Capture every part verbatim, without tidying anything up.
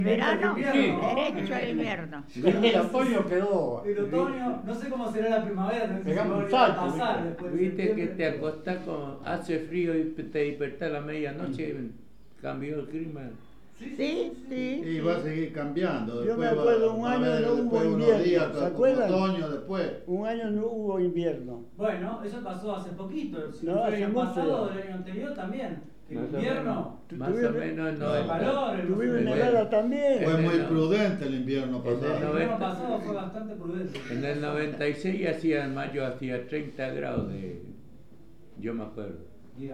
Verano, Sí. derecho al invierno. El otoño quedó. El otoño, no sé cómo será la primavera, no sé si Pegamos va un a salto, pasar ¿viste? después de Viste que septiembre, te pero- acostás con hace frío y te despertás a la medianoche, cambió el clima. Sí, Sí, sí. Y va a seguir cambiando. Yo me Después va- acuerdo un va a año haber no hubo después unos invierno, días ¿se como acuerdan? otoño después. Un año no hubo invierno. Bueno, eso pasó hace poquito. Si No, fue el hace año mucho pasado o ya. el año anterior también. Que el Más o invierno, Tú Más o tuviste- menos no. el calor, el Tuvimos Bueno. nevada también. Fue En muy el- prudente el invierno en el pasado. el noventa. invierno pasado fue bastante prudente. En el noventa y seis hacía, en mayo hacía treinta grados de... Yo me acuerdo. Mira.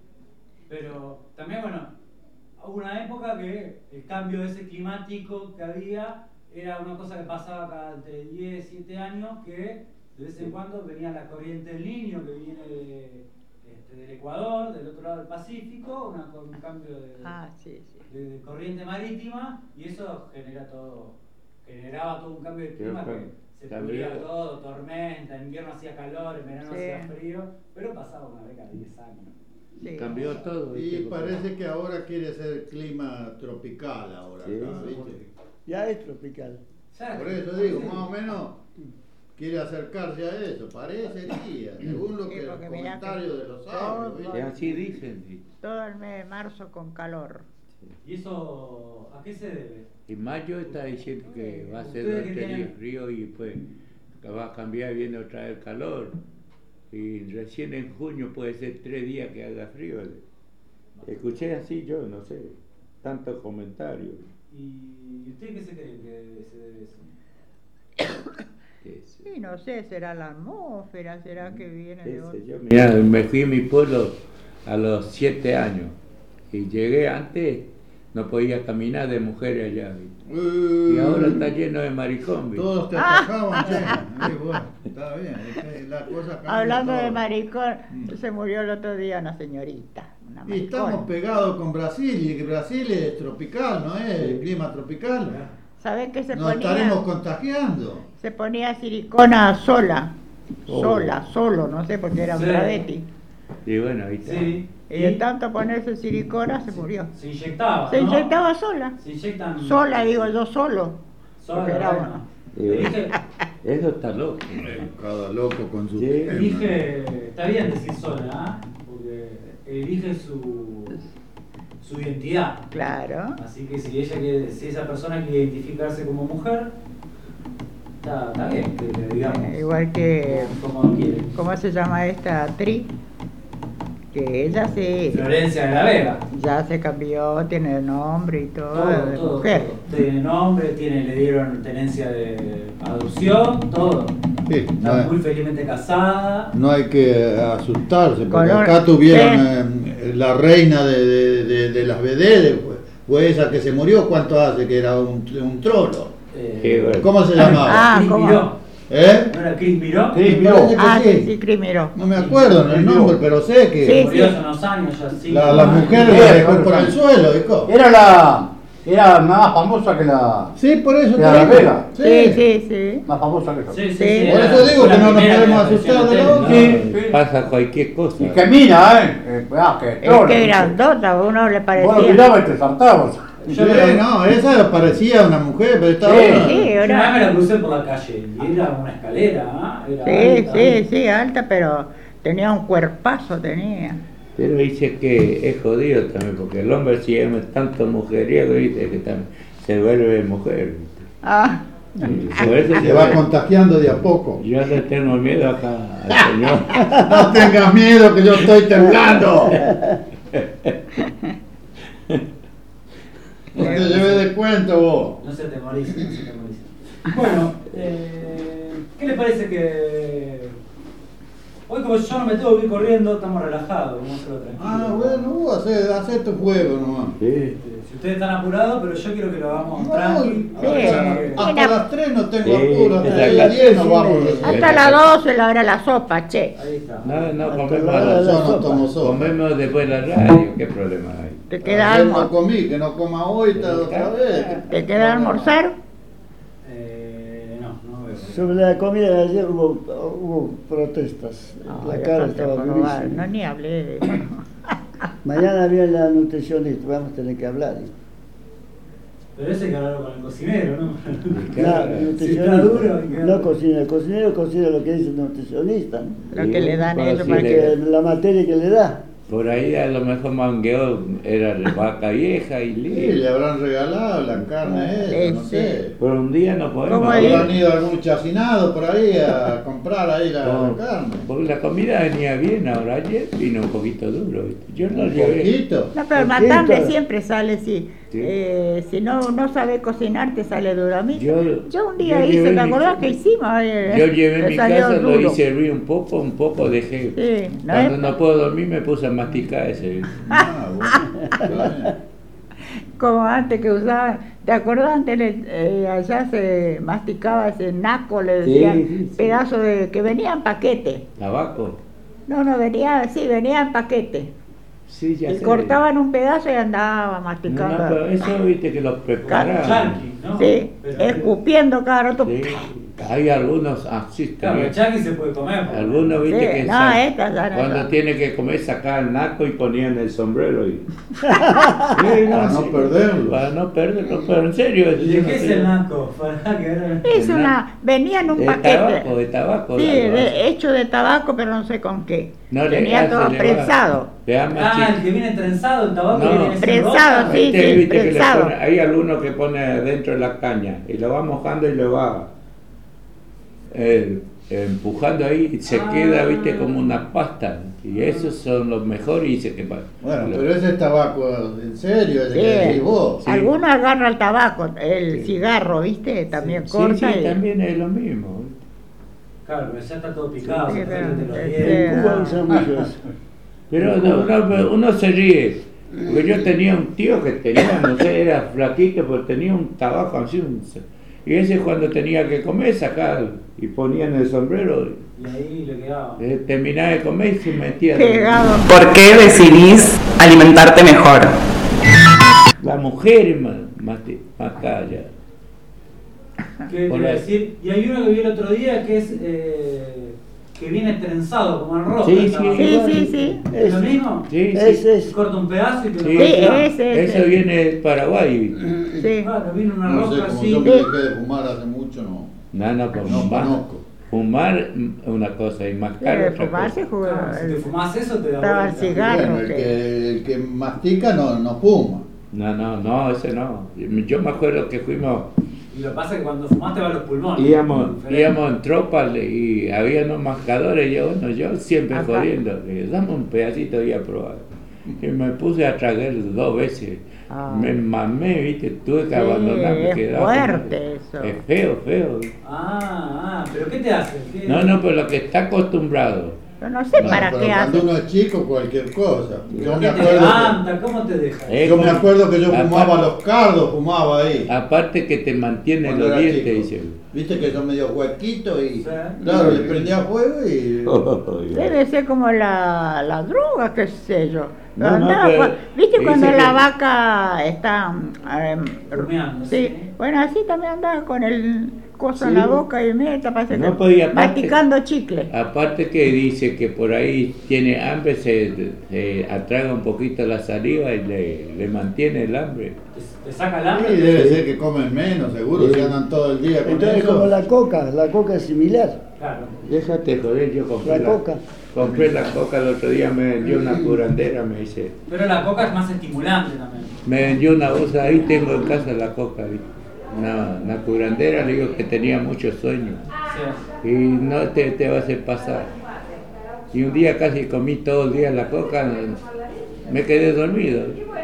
Pero también, bueno, hubo una época que el cambio ese climático que había era una cosa que pasaba cada entre diez y siete años, que de vez en cuando venía la corriente del Niño que viene de, este, del Ecuador, del otro lado del Pacífico, una, con un cambio de, Ah, sí, sí. de- de corriente marítima, y eso genera todo, generaba todo un cambio de Pero clima fue- que se cambió. pudría todo, tormenta, en invierno hacía calor, en verano Sí. hacía frío, pero pasaba una década, diez años. Sí. Cambió todo. ¿viste? Y Porque- parece que ahora quiere ser clima tropical ahora Sí. acá, ¿viste? Ya es tropical. Ya, Por eso digo, más o menos quiere acercarse a eso, parecería, según lo Sí, que los porque mirá que comentarios de los todo- sabios, Y ¿viste? así dicen. ¿viste? Todo el mes de marzo con calor. ¿Y eso a qué se debe? Y mayo está diciendo que va a ser Ustedes dos que tres días tienen- frío y pues va a cambiar y viene otra vez el calor. Y recién en junio puede ser tres días que haga frío. Escuché así yo, no sé, tantos comentarios. ¿Y usted qué se cree que se debe eso? qué sé. Sí, no sé, será la atmósfera, será que viene de Qué otro. sé yo. Mirá, me fui a mi pueblo a los siete años y llegué antes, no podía caminar de mujeres allá. ¿viste? Y ahora está lleno de maricón. ¿viste? Todos te atacaban, che. Y bueno, está bien, es que la cosa cambia Hablando de todo. maricón, Mm. se murió el otro día una señorita, una Y estamos maricona. pegados con Brasil, y que Brasil es tropical, ¿no es? El clima tropical. ¿Sabés qué se Nos ponía? estaremos contagiando. Se ponía silicona sola, Oh. sola, solo, no sé, porque era un Sí. travesti. Y bueno, ahí está. Sí. Y de tanto ponerse silicona se murió. Se inyectaba. Se ¿no? inyectaba sola. Se inyectan. Sola, digo yo, solo. Sola, Porque era bueno. uno. Y bueno, Elige, eso está loco. Cada loco con su Sí. tema. elige, está bien decir sola, ¿ah? Porque elige su, su identidad. Claro. Así que si ella quiere, si esa persona quiere identificarse como mujer, está, está bien, que le digamos. Eh, igual que, Como quiere. ¿cómo se llama esta actriz? Que ella se, Florencia de la Vega. ya se cambió, tiene nombre y todo, Todo, de todo, mujer. todo. Tiene nombre, tiene, le dieron tenencia de adopción, todo. Sí, no, Está hay- muy felizmente casada. no hay que asustarse, porque Color- acá tuvieron sí. eh, la reina de, de, de, de las vededes, fue, fue esa que se murió, ¿cuánto hace? Que era un, un trolo. Eh, Qué bueno. ¿Cómo se llamaba? Ah, Cris ¿cómo? Miró. ¿Eh? ¿No era Cris Miró? Sí, Miró. parece que Ah, sí. sí, sí, Crimero. No me acuerdo el nombre, pero sé que Sí, Murió sí. hace unos años ya, sí. la, la mujer Sí, la dejó claro, por claro. el suelo, hijo. Era la. Era más famosa que la. Sí, por eso ¿De te la digo. Vega? Sí, sí, sí. Más famosa que esa. Sí, sí, sí, Sí. era- Por eso digo fue que la no nos primera podemos que apareció asustar en de la la tele, Sí, ¿no? sí. Pasa cualquier cosa. Y camina, ¿eh? eh ah, que Es trono, que ¿viste? grandota, a uno le Vos lo parecía. mirabas y te saltabas. Sí, no, esa parecía una mujer, pero estaba... Sí, Sí, Una vez me era. la crucé por la calle y era una escalera, ¿ah? Era Sí, alta. sí, sí, alta, pero tenía un cuerpazo, tenía. Pero dice que es jodido también, porque el hombre si es tanto mujeriego, dice que también se vuelve mujer. ¿viste? Ah, Y por eso Se yo- va contagiando de a poco. Yo le tengo miedo acá al señor. No tengas miedo que yo estoy temblando. No te lleves de cuento vos. No se temorice, no se temorice. Bueno, eh, ¿qué le parece que hoy como yo no me tengo que ir corriendo, estamos relajados, vamos a hacerlo tranquilo? Ah, bueno, vos hacé, hacé tu juego nomás. Sí. Este, si ustedes están apurados, pero yo quiero que lo hagamos No, tranqui. sí. aprovechando que- Hasta Mira. las tres no tengo Sí, apuro, hasta esa las clase. diez nos vamos. hasta las doce la hora de la sopa, che. Ahí está. No, no, Hasta comemos, la hora a de la- la Yo no sopa. tomo sopa. comemos después de la radio, ¿qué problema hay? ¿Te queda Ayer no algo? comí, que no coma hoy ta- otra vez. ¿Te queda almorzar? Eh, no, no veo. Sobre la comida de ayer hubo, hubo protestas. No, la yo cara falta estaba probar, durísima. no ni hablé de eso. Mañana viene la nutricionista, vamos a tener que hablar. Pero ese hay que hablarlo con el cocinero, ¿no? Claro, Si nutricionista. está duro, hay que- No cocina, el cocinero cocina lo que dice el nutricionista, ¿no? Lo que le dan Bueno, ellos sí, para le- que... Que la materia que le da. Por ahí a lo mejor mangueó, era de vaca vieja y Sí, listo. le habrán regalado la carne esa, no Ese. sé. Por un día no podemos. ¿Cómo hablar. Habrán ido a algún chacinado por ahí a comprar ahí la, la No, carne. porque la comida venía bien, ahora ayer vino un poquito duro. ¿viste? Yo no Un llevé. poquito. No, pero el Poquito. matambre siempre sale si, Sí. eh, si no, no sabe cocinar te sale duro. A mí, yo, Yo- un día yo hice, llevé ¿te mi- acordás que hicimos? Eh, Yo llevé me mi salió casa, lo duro. hice hervir un poco, un poco dejé. Sí, no Cuando es- no puedo dormir me puse a masticar ese. Ah, bueno, está bien. Como antes que usaban, ¿te acordás antes le- eh, allá se masticaba ese naco, le Sí, decían, sí, sí. pedazo de que venía en paquete? Tabaco. No, no, venía, sí, venía en paquete. Sí, ya Y sé. cortaban un pedazo y andaba No, masticando. no, pero eso viste que lo preparaban. Charqui, ¿no? Sí, Pero- escupiendo cada rato. Sí, hay algunos así Claro, el también. charqui se puede comer. porque- Algunos viste Sí, que no, sa- esta ya no, cuando no. tiene que comer sacaban el naco y ponían el sombrero y Sí, Para no sí, perderlo. para no perderlo, pero en serio. ¿Y de qué es el naco? Para que ahora- Es una, venía en un De paquete. tabaco, de tabaco. Sí, la- de- hecho de tabaco, pero no sé con qué. No le Tenía hace, todo le va- prensado. le da más Ah, el chico. que viene trenzado, el tabaco No, que viene sin prensado, ropa. sí. Viste, viste que le prensado. pone- hay algunos que pone dentro de la caña y lo va mojando y lo va eh, empujando ahí y se Ah. queda, viste, como una pasta. Y esos son los mejores y dice que pa- Bueno, lo- pero ese es tabaco, en serio, ese Sí. que decís vos. Sí. Algunos agarran el tabaco, el Sí. cigarro, ¿viste? También Sí, corta sí, y... también es lo mismo. Claro, pero ya está todo picado. Sí, se pero- te lo sí. hielo. En Cuba usan mucho eso. Pero no, uno, uno se ríe. Porque yo tenía un tío que tenía, no sé, era flaquito, pero tenía un tabaco así. Un, y ese cuando tenía que comer sacaba y ponía en el sombrero. Y ahí le quedaba. eh, terminaba de comer y se metía. Pegado. ¿Por qué decidís alimentarte mejor? La mujer más, más, más calla. ¿Qué te Por iba a ahí. decir? Y hay uno que vi el otro día que es eh, que viene trenzado como el rojo. Sí, el sí, tabaco. Sí, sí, sí. ¿Es lo mismo? Sí, sí. Ese es. Corta un pedazo y te lo Sí, Sí, cocina. ese, Eso ese. viene de Paraguay. Sí. Claro, viene una No sé, roca como así. yo me dejé de fumar hace mucho, no. No, no, por No fumar. conozco. Fumar mm, una cosa y mascar Debe otra fumarse, cosa. jugo- Claro, si te fumás eso te da Estaba el vuelta. cigarro. Bueno, el sí. que, el que mastica no, no fuma. No, no, no, ese no. Yo me acuerdo que fuimos, Y lo que pasa es que cuando fumás te va a los pulmones. íbamos, Diferente. íbamos en tropa y había unos mascadores y yo, bueno, yo siempre Ajá. jodiendo, le dame un pedacito y a probar. Y me puse a tragar dos veces. Ah. Me mamé, viste, tuve que Sí, abandonar, me es quedaba fuerte como- eso. Es feo, feo. Ah, ah, pero ¿qué te hace? ¿Qué- No, no, pero lo que está acostumbrado. Yo no sé No, para pero qué cuando hace. uno es chico, cualquier cosa. Yo ¿Qué me te acuerdo levanta? ¿Cómo te deja? Eh, que, yo me acuerdo que yo Aparte- fumaba los cardos, fumaba ahí. Aparte que te mantiene cuando los era dientes, chico. dice. Viste que yo medio huequito y Sí. claro, le prendía fuego y Debe ser como la, la droga, qué sé yo. No, no, Andaba pero cua- ¿Viste dice cuando que- la vaca está... em, Rumiando, sí. sí. Bueno, así también andaba con el coso en Sí. la boca y meta, parece No que podía, aparte- masticando chicle. Aparte que dice que por ahí tiene hambre, se, se atraga un poquito la saliva y le, le mantiene el hambre. Te, te saca el sí, hambre. debe ser que comen menos, seguro, Sí. si andan todo el día con Entonces eso. como la coca, la coca es similar. Claro. Déjate joder, yo compré La coca. compré la coca el otro día, me vendió una curandera, me dice, Pero la coca es más estimulante también. me vendió una bolsa, ahí tengo en casa la coca, ¿viste? Una, una curandera, le digo que tenía mucho sueño Sí. y no te, te va a hacer pasar. Y un día casi comí todo el día la coca, me quedé dormido.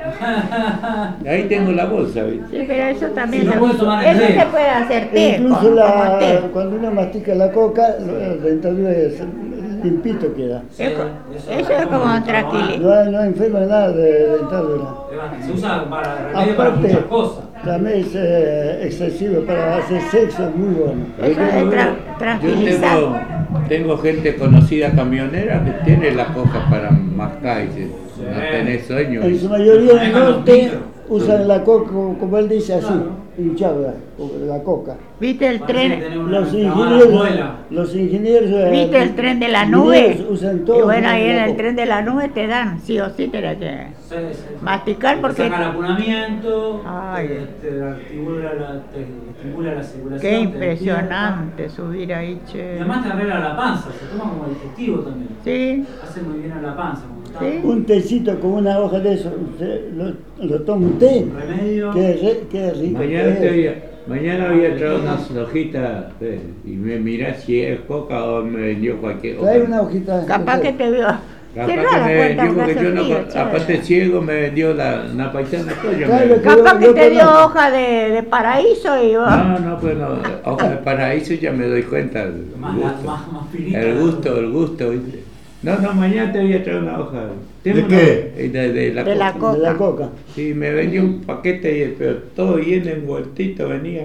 Ahí tengo la bolsa, ¿viste? Sí, pero eso también Sí, no se, puedes tomar el eso té. se puede hacer E té, incluso como- la, como té. cuando uno mastica la coca, la dentadura es limpito queda. Sí, Eso- eso es como un tranquilo. No, hay- no enferma nada de dentadura. Se usa para remedio para Aparte, muchas cosas. también es eh, excesivo para hacer sexo, es muy bueno. Eso es tra- Yo tranquilizar. tengo, tengo gente conocida camionera que tiene la coca para mascar y dice, no tenés sueño. En su ¿viste? mayoría del Manejan los norte, micros. usan la coca, como él dice, así, Claro. hinchada, la coca. ¿Viste el Parece que tren? tenés una- Los una mala ingenieros, muela. los ingenieros, eh, ¿Viste el tren de la nube? ingenieros usan todo. Y bueno, ahí en la el coca. tren de la nube te dan, sí o sí te la que Sí, sí. masticar Te porque... saca el apunamiento, Ay. te, te estimula la, te estimula la circulación. Qué te impresionante subir ahí, despierta. che. Y además te arregla la panza, se toma como digestivo también. Sí, Hace muy bien a la panza. Como está Sí. Un tecito con una hoja de eso, usted lo, lo toma un té, un remedio. qué, re- qué rico. Mañana, que te es. voy a- mañana voy a traer unas hojitas eh, y me mirás si es coca o me vendió cualquier hoja. Trae una hojita. capaz que te vio. Capaz Cerrá que la me puerta, vendió porque hace yo no, frío, con- che. aparte ciego me vendió la, una paisana tuya. Claro me- que- Capaz Yo- que yo te dio conozco. hoja de, de paraíso y vos... No, no, pues no, hoja de paraíso ya me doy cuenta. El Más, gusto, más, más finita. el gusto, el gusto, ¿viste? No, no, mañana te voy a traer una hoja. Tengo ¿De una- qué? eh, De, de la De la coca. De la coca. Sí, me vendió un paquete, y- pero todo bien envueltito venía.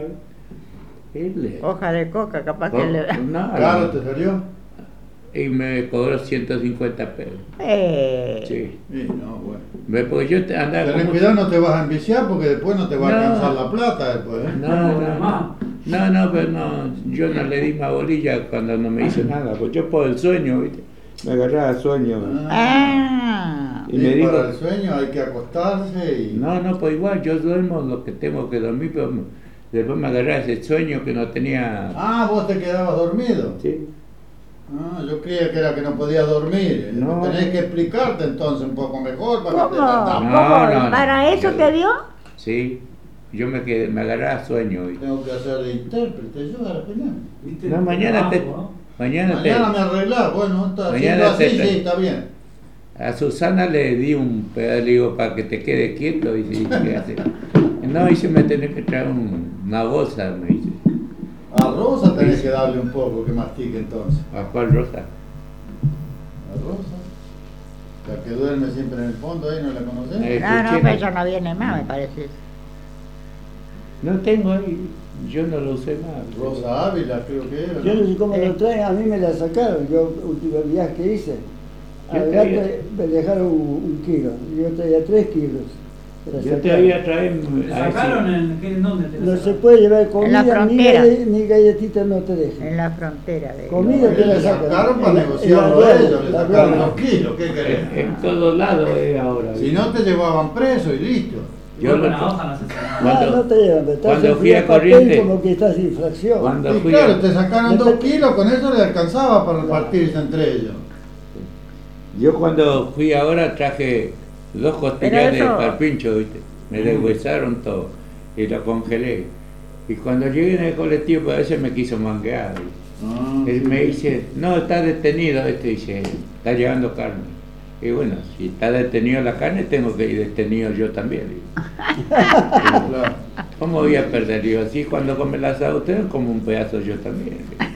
Él, Hoja de coca, capaz que oh, le da. no, Claro, te salió. y me cobró ciento cincuenta pesos. Eh, Sí. Sí, no, bueno. Ve, porque yo te- andaba Ten con cuidado, no te vas a enviciar porque después no te va a No. alcanzar la plata después, ¿eh? No, no, no, no, no, pero no, yo no le di más bolilla cuando no me hizo nada, pues yo por el sueño, ¿viste? Me agarraba sueño. ah, Y Y me dijo, para el sueño hay que acostarse y... no, no, pues igual, yo duermo lo que tengo que dormir, pero me- después me agarraba ese sueño que no tenía... Ah, vos te quedabas dormido. Sí. Ah, yo creía que era que no podías dormir. No. Tenés que explicarte entonces un poco mejor para ¿cómo? que te levantás. No, ¿Cómo? no, no. ¿Para eso Yo- te dio? Sí, yo me quedé, me agarraba sueño, ¿viste? Tengo que hacer de intérprete yo a la mañana. ¿Viste? No, mañana te... Trabajo, ¿no? Mañana te... Mañana me arreglás, bueno, está Mañana haciendo así, te- sí, está bien. A Susana le di un pedazo, le digo, para que te quede quieto, y dice, ¿qué hace? No, dice, me tenés que traer un- una bolsa, me dice. A Rosa tenés que darle un poco que mastique entonces. ¿A cuál Rosa? A Rosa. La que duerme siempre en el fondo ahí, ¿no la conocés? Eh, No, no, escuché, pero ella no viene más, me parece. No tengo ahí, yo no lo usé más. Rosa Ávila creo que era. Yo no sé cómo Eh. lo traen, a mí me la sacaron, yo, último viaje que hice. Yo Adelante me dejaron un, un kilo, yo traía tres kilos. Me la Yo te sacaron. había traído... ¿Te sacaron en, qué- en dónde te la No se sacaron? puede llevar comida, ni, frontera. galle- ni galletitas no te dejan. En la frontera de... Comida te la Le sacan. sacaron para En la- negociarlo en a la ellos, aduana, le la sacaron aduana. los kilos, ¿qué querés? En, en todos lados es ahora. Si no te llevaban preso y listo. Yo Yo lo- con la hoja no se saca nada. Cuando- No, no te llevan, pero cuando estás fui a en papel Corrientes- como que estás en infracción. Cuando Y fui claro, a- te sacaron No dos te- kilos, con eso le alcanzaba para repartirse entre ellos. Yo cuando fui ahora traje dos costillas de eso- carpincho, ¿viste? Me deshuesaron todo y lo congelé. Y cuando llegué en el colectivo, pues a veces me quiso manguear. ¿viste? Ah, Él sí. me dice, no, está detenido este, dice, está llevando carne. Y bueno, si está detenido la carne, tengo que ir detenido yo también. digo. Claro. ¿Cómo voy a perder? Digo, así cuando come el asado usted, como un pedazo yo también. digo.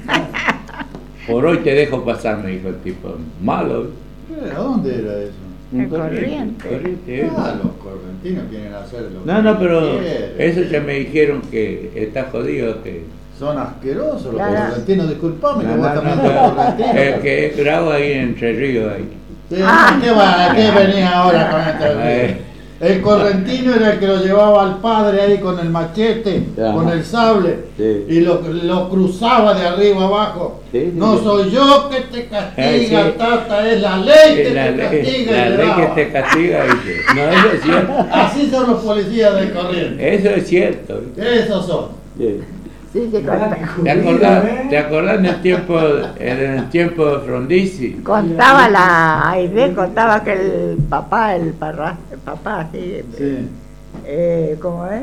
Por hoy te dejo pasar, me dijo el tipo. Malo. ¿Qué? ¿A dónde era eso? En Corrientes. Corrientes, ¿eh? Ah, los correntinos quieren hacer lo No, que no, pero quieren. eso ya me dijeron que está jodido. Que... Son asquerosos los Claro. correntinos, disculpame que No, vos no, también no, sos pero correntino. el que es bravo ahí en Entre Ríos. Ahí. Sí, ¿Qué va? ¿A qué venís ahora con Eh. este? El correntino era el que lo llevaba al padre ahí con el machete, Ajá. con el sable, Sí. y lo, lo cruzaba de arriba abajo. Sí, sí, No sí. soy yo que te castiga, Eh, sí. tata, es la ley que Es la te ley, castiga. la y le ley que daba. te castiga. Dice. No, eso es cierto. Así son los policías del corriente. Eso es cierto. ¿viste? Esos son. Sí. Sí, sí, ¿Verdad conta- que ¿Te jodido, acordás, eh? ¿Te acordás en el tiempo, en el tiempo de Frondizi? contaba la Aide, contaba que el papá, el, parra, el papá, así, Sí. eh, ¿cómo es?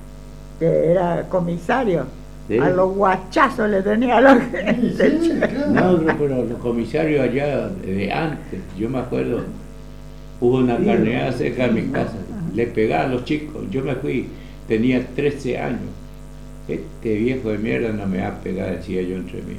Que era comisario. Sí. A los guachazos le tenía a los Sí, sí, claro. No, no, pero los comisarios allá de antes, yo me acuerdo, hubo una carneada cerca de mi casa, le pegaba a los chicos, yo me fui, tenía trece años, este viejo de mierda no me va a pegar, decía yo entre mí,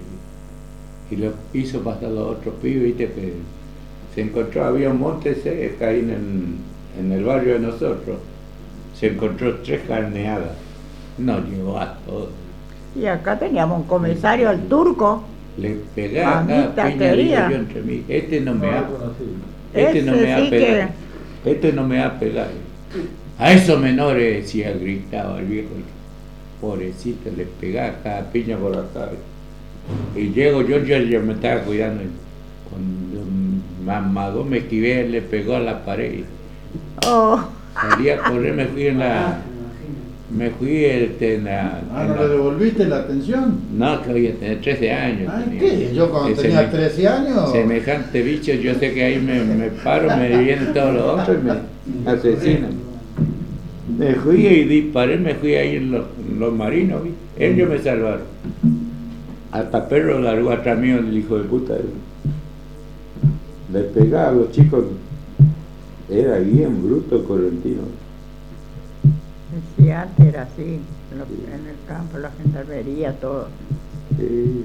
y lo hizo pasar los otros pibes, viste, que se encontró, había un monte cerca ahí en el, en el barrio de nosotros, se encontró tres carneadas, no llegó a todos. Y acá teníamos un comisario, el turco. Le pegaba Mamita cada piña, querida. digo yo entre mí. Este no me No ha, lo conocí. este no Ese me va sí a pegar. Este no me va a pegar. A esos menores, decía, gritaba el viejo, pobrecito, le pegaba cada piña por la cabeza. Y llego yo, yo, yo me estaba cuidando, cuando mamadó me esquivé, le pegó a la pared. Oh, Salí a correr, me fui en la... Me fui este, en la... Ah, en ¿no la- le devolviste la atención? No, que había tener trece años. Ay, tenía. ¿qué? Yo cuando Ese tenía me- trece años... Semejante bicho, yo sé que ahí me, me paro, me vienen todos los otros y me asesinan. Me fui y disparé, me fui ahí en los, en los marinos, ¿vi? Ellos me salvaron. Hasta perro largó atrás mío el hijo de puta. Le pegaba a los chicos. Era bien bruto Correntino. sí, antes era así, en, los- en el campo, la gendarmería, todo. Sí.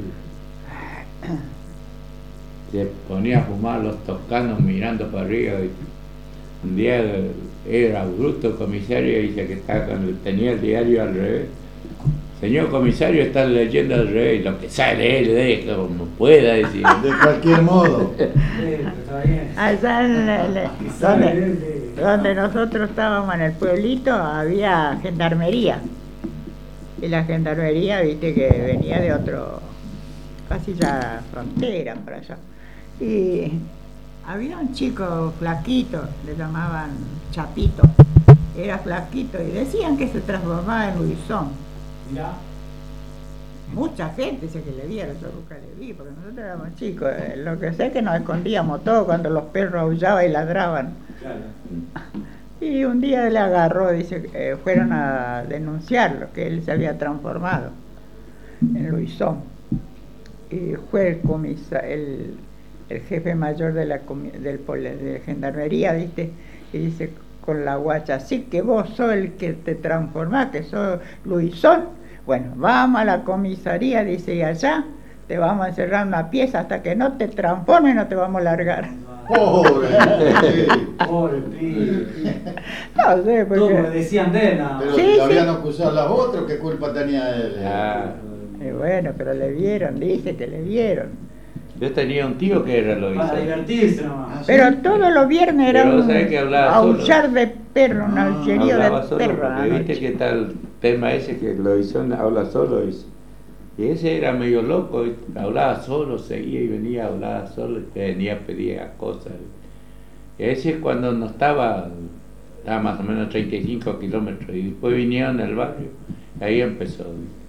Se ponía a fumar los toscanos mirando para arriba. Y un día era bruto comisario y dice que estaba cuando tenía el diario al revés. Señor comisario, está leyendo al revés, lo que sale él, deja como pueda decir. De cualquier modo. Sí, pero está bien. Allá en la- la- donde, donde nosotros estábamos en el pueblito había gendarmería. Y la gendarmería, viste, que venía de otro, casi ya frontera por allá. Y había un chico flaquito, le llamaban Chapito. Era flaquito y decían que se transformaba en Luisón. Mirá. Mucha gente dice que le vieron, yo nunca le vi, porque nosotros éramos chicos. eh, Lo que sé es que nos escondíamos todos cuando los perros aullaban y ladraban. Claro. Y un día le agarró, dice, eh, fueron a denunciarlo, que él se había transformado en Luisón. Y fue el, comisa, el, el jefe mayor de la, comi- del, pole- de gendarmería, ¿viste? Y dice con la guacha, sí que vos sos el que te transformás, que sos Luisón. Bueno, vamos a la comisaría, dice, y allá te vamos a encerrar en una pieza hasta que no te transformes, no te vamos a largar. Pobre. Sí. Pobre pibe. No sé, Todo me porque... decían de él, nada más. Pero Sí, si sí. lo habían acusado a las otras, ¿qué culpa tenía él? Ah, Y bueno, pero le vieron, dice que le vieron. yo tenía un tío que era lo Para hizo. divertirse nomás. Ah, Pero sí. todos los viernes era Pero un ¿sabes que hablaba solo? aullar de perro, un Ah, aullerío Hablaba de solo, perro. a la porque viste noche. que está el tema ese que lo hizo, habla solo. Dice. Y ese era medio loco, y hablaba solo, seguía y venía, hablaba solo y venía, pedía cosas. Y ese es cuando no estaba, estaba más o menos treinta y cinco kilómetros, y después vinieron al barrio, y ahí empezó.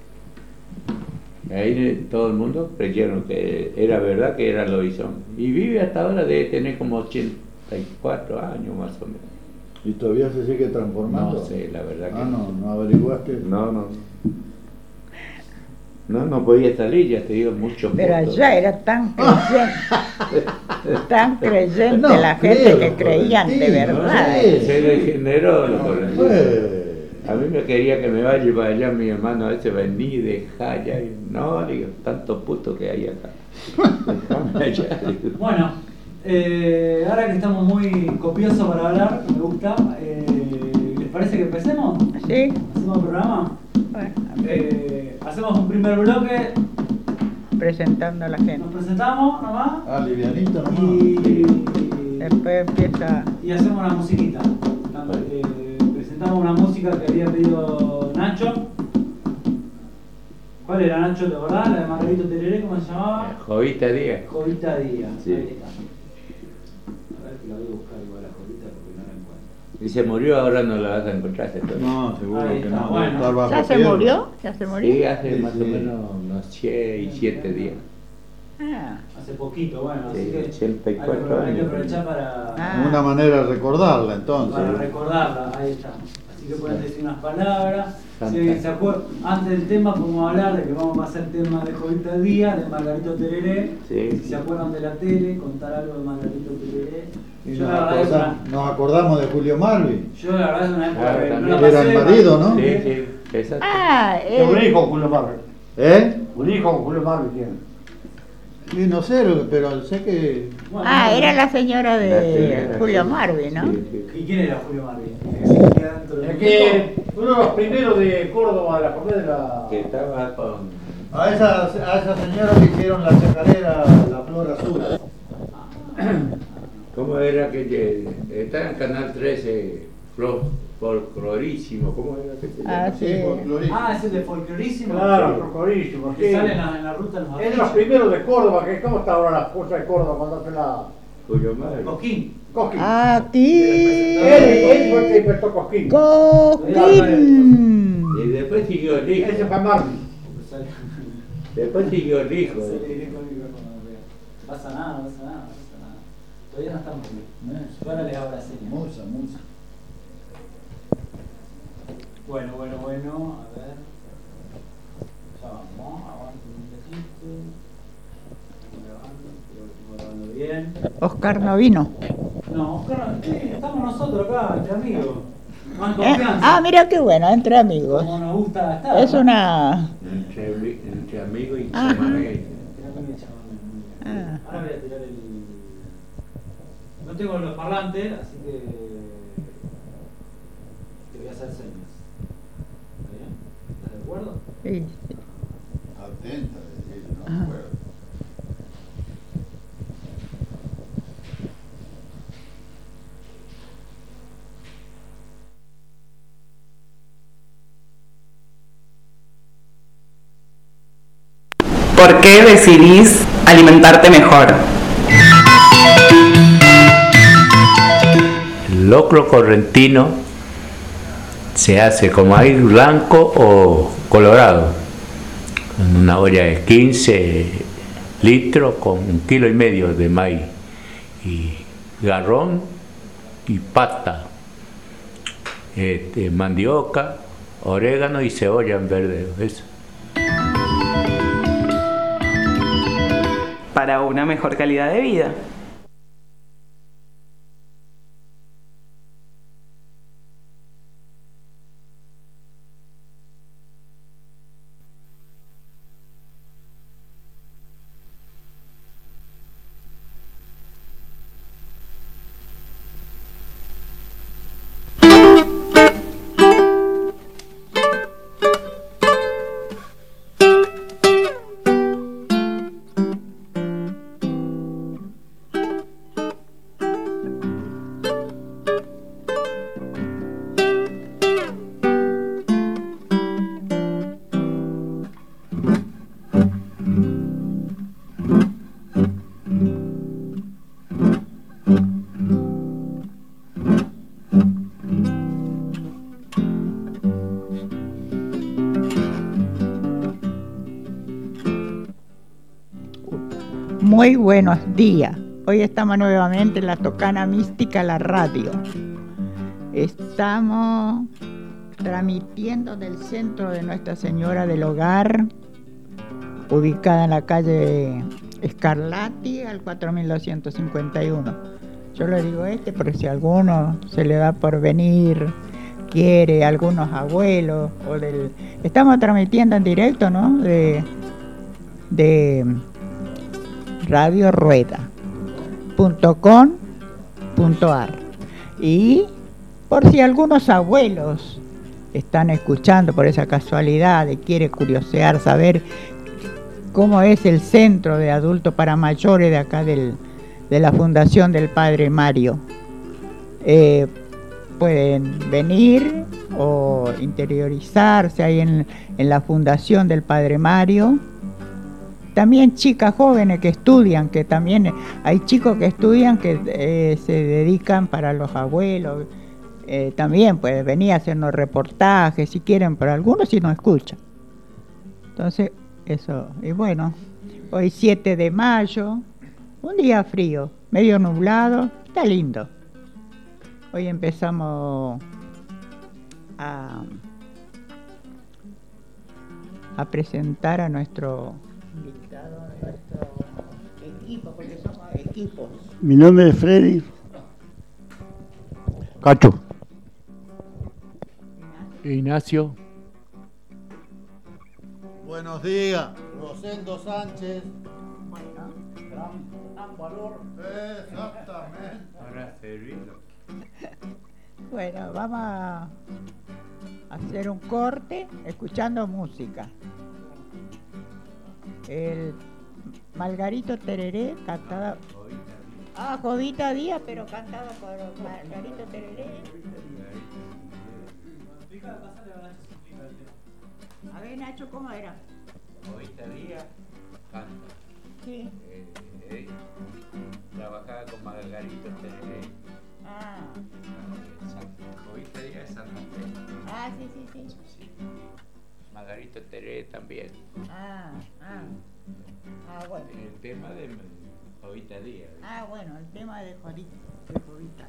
Y ahí todo el mundo creyeron que era verdad que era Loizón. Y vive hasta ahora, debe tener como ochenta y cuatro años más o menos. ¿Y todavía se sigue transformando? No sé, la verdad que Ah, no, no averiguaste. No, no. No, no podía salir, ya te digo, mucho Pero votos. allá era tan creyente, tan creyente No, la gente creo, que creían de Correntino, verdad. sí. ¿eh? Se degeneró los correntinos. Pues, A mí me quería que me vaya para allá mi hermano ese, vení, dejá allá. Y no, digo, tanto puto que hay acá. Dejame allá. digo. Bueno, eh, ahora que estamos muy copiosos para hablar, me gusta, eh, ¿les parece que empecemos? ¿Sí? ¿Hacemos el programa? Bueno, Eh, hacemos un primer bloque, presentando a la gente. nos presentamos nomás ah, livianito nomás. y, Después empieza... y hacemos una musiquita. Eh, presentamos una música que había pedido Nacho. ¿Cuál era, Nacho? ¿Te acordás? La de Margarito Tereré, ¿cómo se llamaba? Jovita Díaz. Jovita Díaz. Sí. Ahí está. A ver que la voy a buscar igual a Jovita porque no la encuentro. Y se murió, ahora no la vas a encontrar. entonces. No, seguro Ahí que está, no. bueno. debe estar bajo ¿Ya se piedra. murió? ¿Ya se murió? Sí, hace Sí, más sí. o menos unos seis, siete días. Ah, Hace poquito, bueno, así Sí, que ochenta y hay que cuatro apro- hay que años. aprovechar para, Ah. Una manera de recordarla entonces. para recordarla, ahí está. Así que pueden decir unas palabras. Santa. Si se acuer- antes del tema podemos hablar de que vamos a hacer tema de Jovita Díaz, de Margarito Tereré. Sí, Si sí. se acuerdan de la tele, contar algo de Margarito Tereré. Y Yo nos, la, verdad es acordamos, una, nos acordamos de Julio Marvin. yo la verdad es una época Ah, que no también. la Era pasé, el marido, ¿no? Sí, sí, exacto. ah Tiene un él- hijo Julio Marvin. ¿Eh? Un hijo Julio Marvin tiene. Y no sé, lo- pero sé que... Bueno, ah, no, era la señora La de señora, Julio sí. Marvin, ¿no? Sí, sí. ¿Y quién era Julio Marvin? Que se queda dentro del Es que uno de los primeros de Córdoba, de la jornada de la. Que estaba con... A esa, a esa señora que hicieron la chacarera, la flor azul. ¿Cómo era que lle- estaba en Canal trece Flo- folclorísimo, ¿cómo era que se llama? Ah, sí. folclorismo. Ah, es el de folclorísimo. Claro, folclorísimo, Que sí. sale en la, en la ruta de los Es de los primeros de Córdoba, que ¿cómo está ahora la cosa de Córdoba cuando hace la Cuyo madre. Coquín. Cosquín? Aquí. Él, él fue el que inventó Cosquín. Coquín. Y después siguió el hijo. Ese fue Marley. Después siguió el hijo. No pasa nada, no pasa nada, no pasa nada. Todavía no estamos bien. Yo ahora les hago la señal. Musa, musa. Bueno, bueno, bueno, a ver. Ya vamos, aguante un poquito. Estamos grabando, creo que estamos grabando bien. Oscar no vino. No, Oscar, sí, estamos nosotros acá, entre amigos. Más Eh, confianza. Ah, mira qué bueno, entre amigos. Como nos gusta estar. Es ¿no? una... Entre, ami- entre amigos y Ah. chamamé. Entre amigos y chamamé, muy bien. Ah. Ahora voy a tirar el. No tengo los parlantes, así que. Te voy a hacer señas. ¿Está bien? ¿Estás de acuerdo? Sí, sí. Atenta, decir, no Ajá. puedo. ¿Por qué decidís alimentarte mejor? El locro correntino se hace con maíz blanco o colorado, en una olla de quince litros con un kilo y medio de maíz, y garrón y pasta, este, mandioca, orégano y cebolla en verde. Eso. Para una mejor calidad de vida. Muy buenos días. Hoy estamos nuevamente en la Tocana Mística, la radio. Estamos transmitiendo del centro de Nuestra Señora del Hogar, ubicada en la calle Scarlatti al cuatro mil doscientos cincuenta y uno. Yo le digo este porque si alguno se le da por venir, quiere, algunos abuelos o del... Estamos transmitiendo en directo, ¿no? De, de radio rueda punto com punto ar. Y por si algunos abuelos están escuchando por esa casualidad y quiere curiosear, saber cómo es el centro de adultos para mayores de acá del, de la Fundación del Padre Mario, eh, pueden venir o interiorizarse ahí en, en la Fundación del Padre Mario. También chicas jóvenes que estudian, que también hay chicos que estudian que eh, se dedican para los abuelos. Eh, también pueden venir a hacernos reportajes si quieren, pero algunos sí no escuchan. Entonces, eso. Y bueno, hoy siete de mayo, un día frío, medio nublado, está lindo. Hoy empezamos a, a presentar a nuestro invitado, a nuestro equipo, porque somos equipos. Mi nombre es Freddy. Cacho. Ignacio. Buenos días, Rosendo Sánchez. Gran valor. Exactamente. Para servirlo. Bueno, vamos a hacer un corte escuchando música. El Margarito Tereré, cantada... Ah, Jovita Díaz, pero cantado por Margarito Tereré. explica, pásale a Nacho se explica el tema. A ver, Nacho, ¿cómo era? Jovita Díaz canta. Sí. Eh, eh, trabajaba con Margarito Tereré. Ah, Jovita Díaz es Santa Fe. ah, sí, sí, sí. Sí. Margarito Tereré también. Ah, ah. Ah, bueno. El tema de Jovita Díaz. Ah, bueno, el tema de Jovita, de Jovita.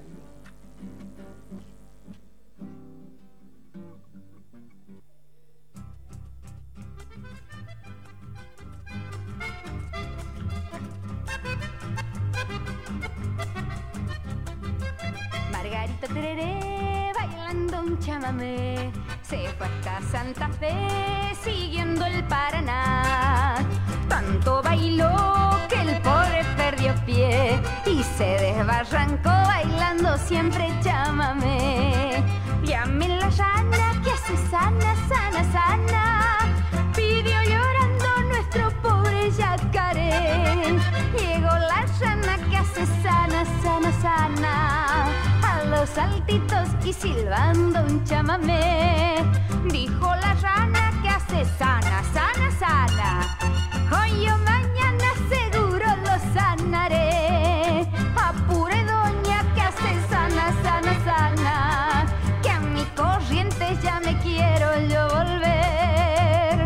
Margarito Tereré bailando un chamamé se fue hasta Santa Fe siguiendo el Paraná. Tanto bailó que el pobre perdió pie y se desbarrancó bailando siempre chamamé. Llame la llana que hace sana, sana, sana, pidió llorando nuestro pobre yacaré. Llegó la llana que hace sana, sana, sana, a los saltitos y silbando un chamamé. Dijo la rana que hace sana, sana, sana, hoy o mañana seguro lo sanaré. Apure doña que hace sana, sana, sana, que a mi corriente ya me quiero yo volver.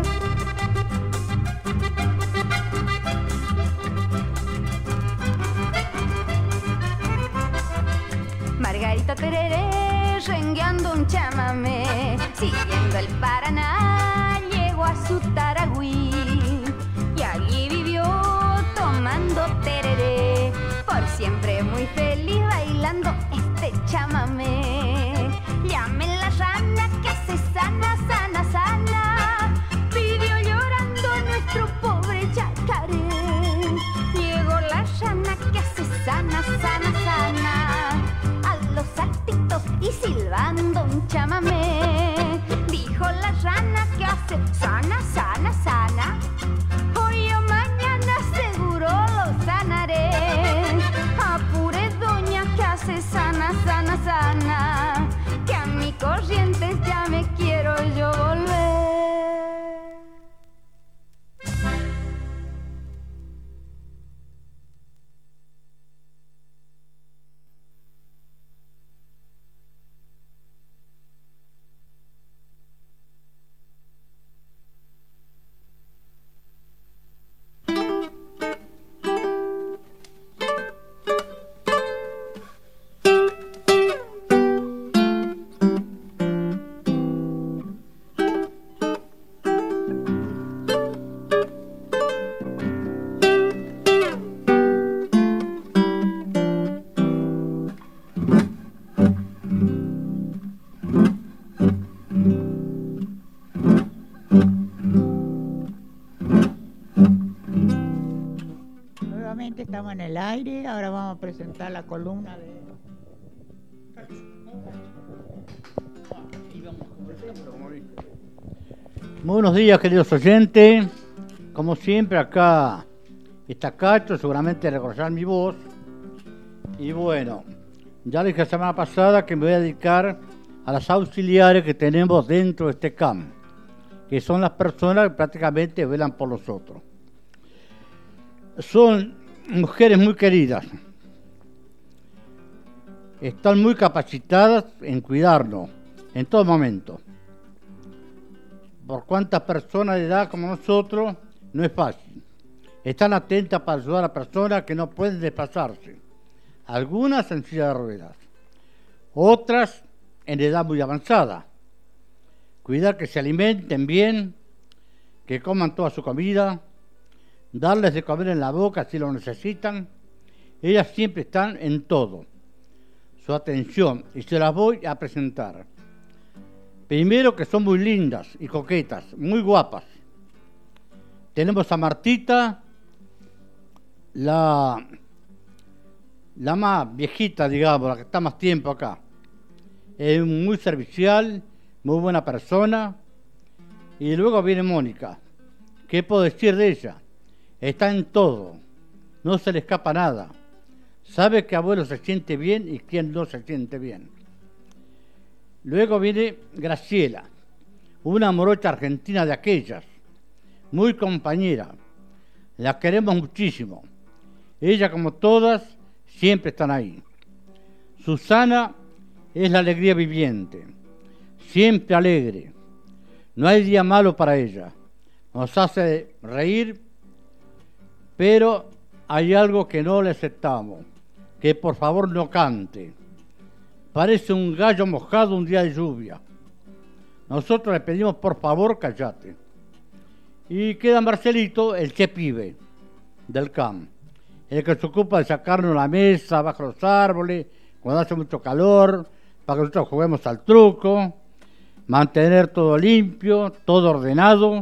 Margarita Tereré rengueando un chamamé, siguiendo el Paraná, llegó a su Taragüí y allí vivió tomando tereré, por siempre muy feliz bailando este chamamé. Llamen la rana que hace sana, sana, sana, pidió llorando nuestro pobre yacaré. Llegó la rana que hace sana, sana, sana, a los saltitos y silbando un chamamé. Dijo la rana que hace sana, sana, sana, hoy o mañana seguro lo sanaré. Apure doña que hace sana, sana, sana, que a mi corrientes ya me quiero yo volver. Nuevamente estamos en el aire, ahora vamos a presentar la columna de... Muy buenos días, queridos oyentes. Como siempre, acá está Cacho, seguramente recordar mi voz. Y bueno, ya les dije la semana pasada que me voy a dedicar a las auxiliares que tenemos dentro de este camp, que son las personas que prácticamente velan por los otros. Son mujeres muy queridas, están muy capacitadas en cuidarnos en todo momento. Por cuántas personas de edad como nosotros no es fácil. Están atentas para ayudar a personas que no pueden desplazarse, algunas en silla de ruedas, otras en edad muy avanzada. Cuidar que se alimenten bien, que coman toda su comida, darles de comer en la boca si lo necesitan. Ellas siempre están en todo. Su atención, y se las voy a presentar. Primero, que son muy lindas y coquetas, muy guapas. Tenemos a Martita, la, la más viejita, digamos, la que está más tiempo acá. Es muy servicial, muy buena persona. Y luego viene Mónica. ¿Qué puedo decir de ella? Está en todo, no se le escapa nada. Sabe que abuelo se siente bien y quién no se siente bien. Luego viene Graciela, una morocha argentina de aquellas, muy compañera. La queremos muchísimo. Ella, como todas, siempre están ahí. Susana es la alegría viviente, siempre alegre. No hay día malo para ella. Nos hace reír, pero hay algo que no le aceptamos, que por favor no cante. Parece un gallo mojado un día de lluvia. Nosotros le pedimos por favor callate. Y queda Marcelito, el che pibe del C A M, el que se ocupa de sacarnos la mesa bajo los árboles cuando hace mucho calor, para que nosotros juguemos al truco, mantener todo limpio, todo ordenado.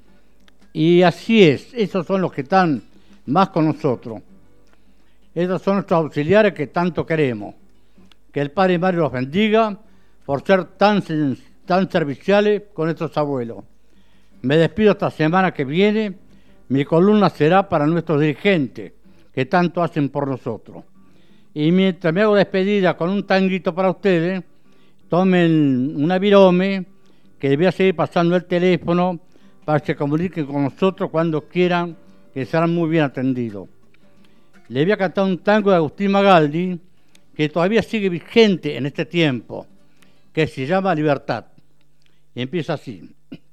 Y así es, esos son los que están más con nosotros. Esos son nuestros auxiliares que tanto queremos. Que el Padre Mario los bendiga por ser tan, tan serviciales con estos abuelos. Me despido esta semana que viene. Mi columna será para nuestros dirigentes, que tanto hacen por nosotros. Y mientras me hago despedida con un tanguito para ustedes, tomen una virome, que les voy a seguir pasando el teléfono para que se comuniquen con nosotros cuando quieran, que serán muy bien atendidos. Les voy a cantar un tango de Agustín Magaldi, que todavía sigue vigente en este tiempo, que se llama Libertad. Y empieza así.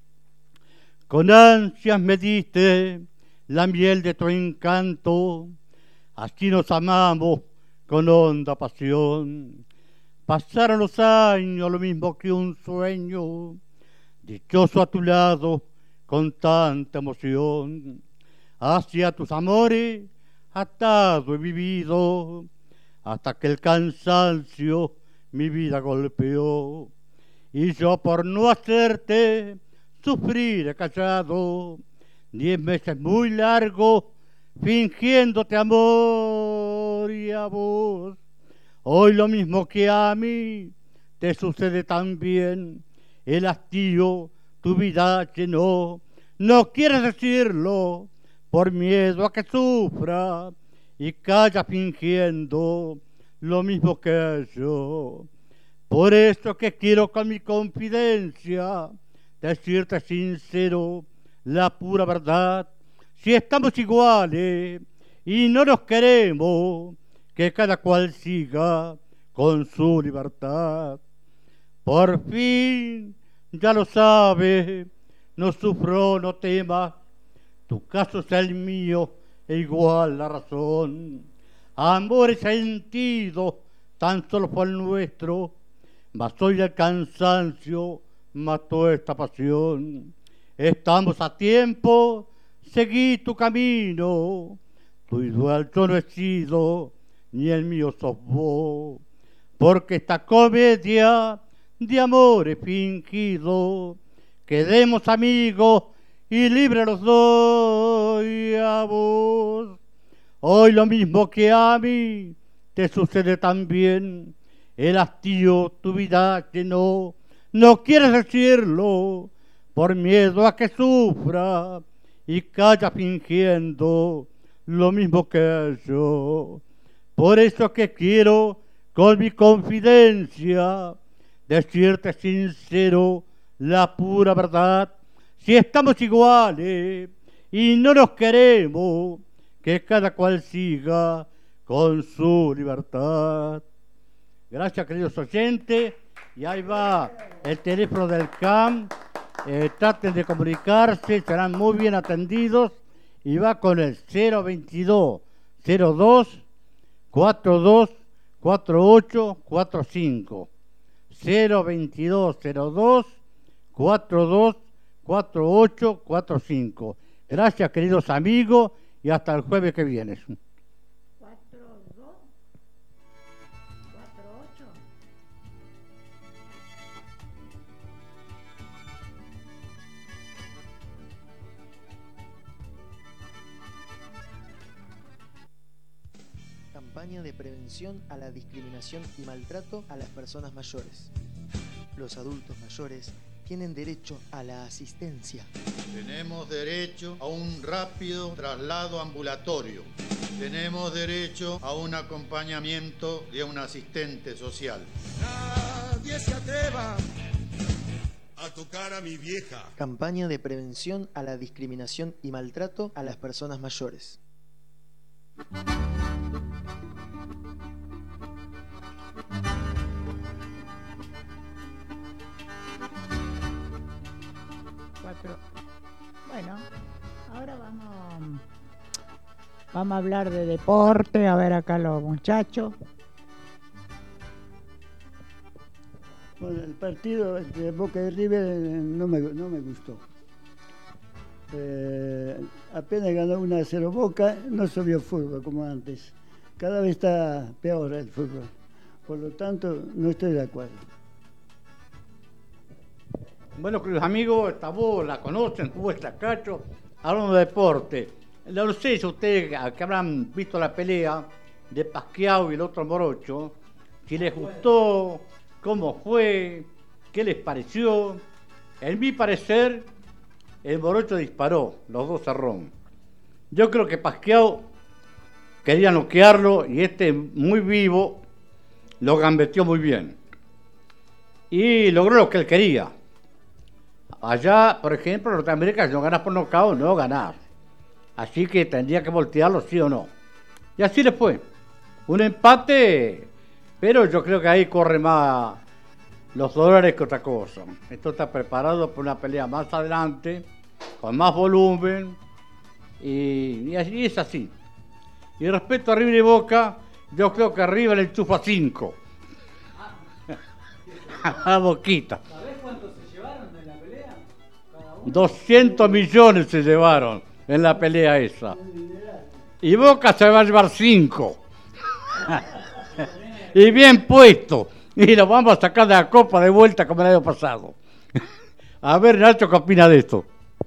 Con ansias me diste la miel de tu encanto, así nos amamos con honda pasión. Pasaron los años lo mismo que un sueño, dichoso a tu lado con tanta emoción. Hacia tus amores atado he vivido, hasta que el cansancio mi vida golpeó. Y yo por no hacerte sufrir he callado diez meses muy largos fingiéndote amor. Y a vos hoy lo mismo que a mí te sucede también. El hastío tu vida llenó, no quieres decirlo por miedo a que sufra y calla fingiendo lo mismo que yo. Por eso que quiero con mi confidencia decirte sincero la pura verdad. Si estamos iguales y no nos queremos, que cada cual siga con su libertad. Por fin, ya lo sabes, no sufro, no temas, tu caso es el mío e igual la razón. Amor y sentido tan solo fue el nuestro, mas hoy el cansancio mató esta pasión. Estamos a tiempo, seguí tu camino, tu igual yo no he sido, ni el mío sos vos, porque esta comedia de amores fingido, quedemos amigos y libres los dos. Y a vos hoy lo mismo que a mí te sucede también. El hastío tu vida llenó, no quieres decirlo por miedo a que sufra y calla fingiendo lo mismo que yo. Por eso que quiero con mi confidencia decirte sincero la pura verdad. Si estamos iguales y no nos queremos, que cada cual siga con su libertad. Gracias, queridos oyentes. Y ahí va el teléfono del C A M. Eh, traten de comunicarse, serán muy bien atendidos. Y va con el cero veintidós cero dos cuarenta y dos cuarenta y ocho cuarenta y cinco. cero veintidós cero dos cuarenta y dos cuarenta y ocho cuarenta y cinco. Gracias, queridos amigos, y hasta el jueves que viene. Campaña de prevención a la discriminación y maltrato a las personas mayores. Los adultos mayores tienen derecho a la asistencia. Tenemos derecho a un rápido traslado ambulatorio. Tenemos derecho a un acompañamiento de un asistente social. Nadie nadie se atreva a tocar a mi vieja. Campaña de prevención a la discriminación y maltrato a las personas mayores. Cuatro. Bueno, ahora vamos, vamos a hablar de deporte, a ver acá los muchachos. Bueno, el partido de Boca y River no me, no me gustó. Eh, apenas ganó uno a cero Boca, no subió fútbol como antes. Cada vez está peor el fútbol. Por lo tanto, no estoy de acuerdo. Bueno, queridos amigos, esta voz la conocen, Hugo Estacacho, hablando de deporte. No sé si ustedes que habrán visto la pelea de Pacquiao y el otro morocho, si les gustó, cómo fue, qué les pareció. En mi parecer, el morocho disparó, los dos cerrón. Yo creo que Pacquiao quería noquearlo y este muy vivo lo gambeteó muy bien. Y logró lo que él quería. Allá, por ejemplo, en Norteamérica, si no ganas por nocaut, no ganás. Así que tendría que voltearlo sí o no. Y así le fue. Un empate, pero yo creo que ahí corre más los dólares que otra cosa. Esto está preparado para una pelea más adelante, con más volumen, y, y así es así. Y respecto a River y Boca, yo creo que River le enchufa cinco. A Boquita. ¿Sabés cuánto se llevaron de la pelea? Cada uno. doscientos millones se llevaron en la pelea esa. Y Boca se va a llevar cinco. Y bien puesto. Y lo vamos a sacar de la copa de vuelta como el año pasado. A ver, Nacho, ¿qué opina de esto?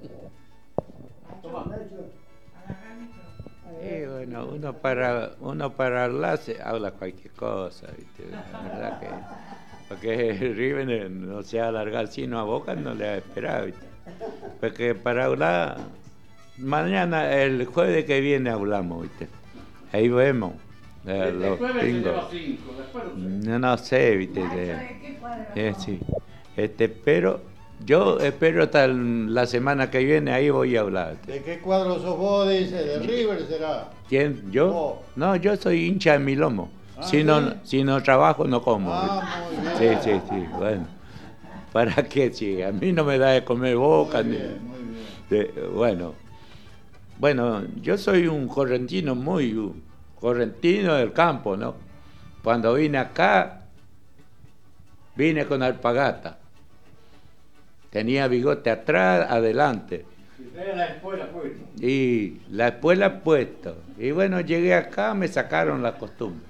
Sí, bueno, uno para, uno para hablar se habla cualquier cosa, ¿viste? La verdad que... Porque River no se va a alargar sino a Boca, no le va a esperar, ¿viste? Porque para hablar... Mañana, el jueves que viene hablamos, ¿viste? Ahí vemos. Eh, Este los jueves se pingos. lleva cinco, después no sé. No, no sé, ¿viste? De- eh, sí. Este, pero yo espero hasta el- la semana que viene, ahí voy a hablar. ¿De qué cuadro sos vos, dice? ¿De River será? ¿Quién? ¿Yo? Vos. No, yo soy hincha de mi lomo. Ah, si, ¿sí? no, si no trabajo, no como. Ah, muy Sí, bien. sí, sí, bueno. ¿Para qué? Si a mí no me da de comer boca. Muy ni- bien, muy bien. de- bueno. Bueno, yo soy un correntino muy... uh, correntino del campo, ¿no? Cuando vine acá, vine con alpagata. Tenía bigote atrás, adelante. La escuela fue. Y la espuela puesto. Y bueno, llegué acá, me sacaron la costumbre.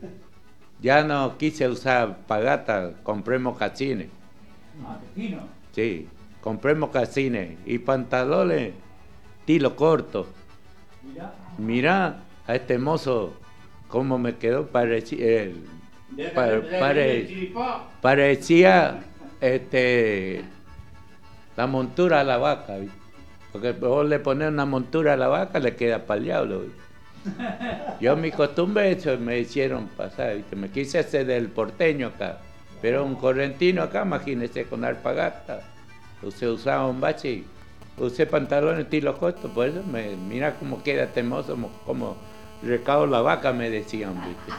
Ya no quise usar pagata, compré mocasines. Ah, qué fino. Sí, compré mocasines y pantalones tilo corto. Mirá. Mirá a este mozo cómo me quedó pareci- el- Desde- pa- desde- pare- desde Chiripá. parecía este la montura a la vaca, ¿viste? Porque vos le pones una montura a la vaca, le queda para el diablo, ¿viste? Yo mi costumbre eso me hicieron pasar, ¿viste? Me quise hacer del porteño acá, pero un correntino acá, imagínese, con alpagata. Usted usaba un bache y usé pantalones estilo corto, por eso me, mira cómo queda temoso, como, como recao la vaca, me decían, ¿viste?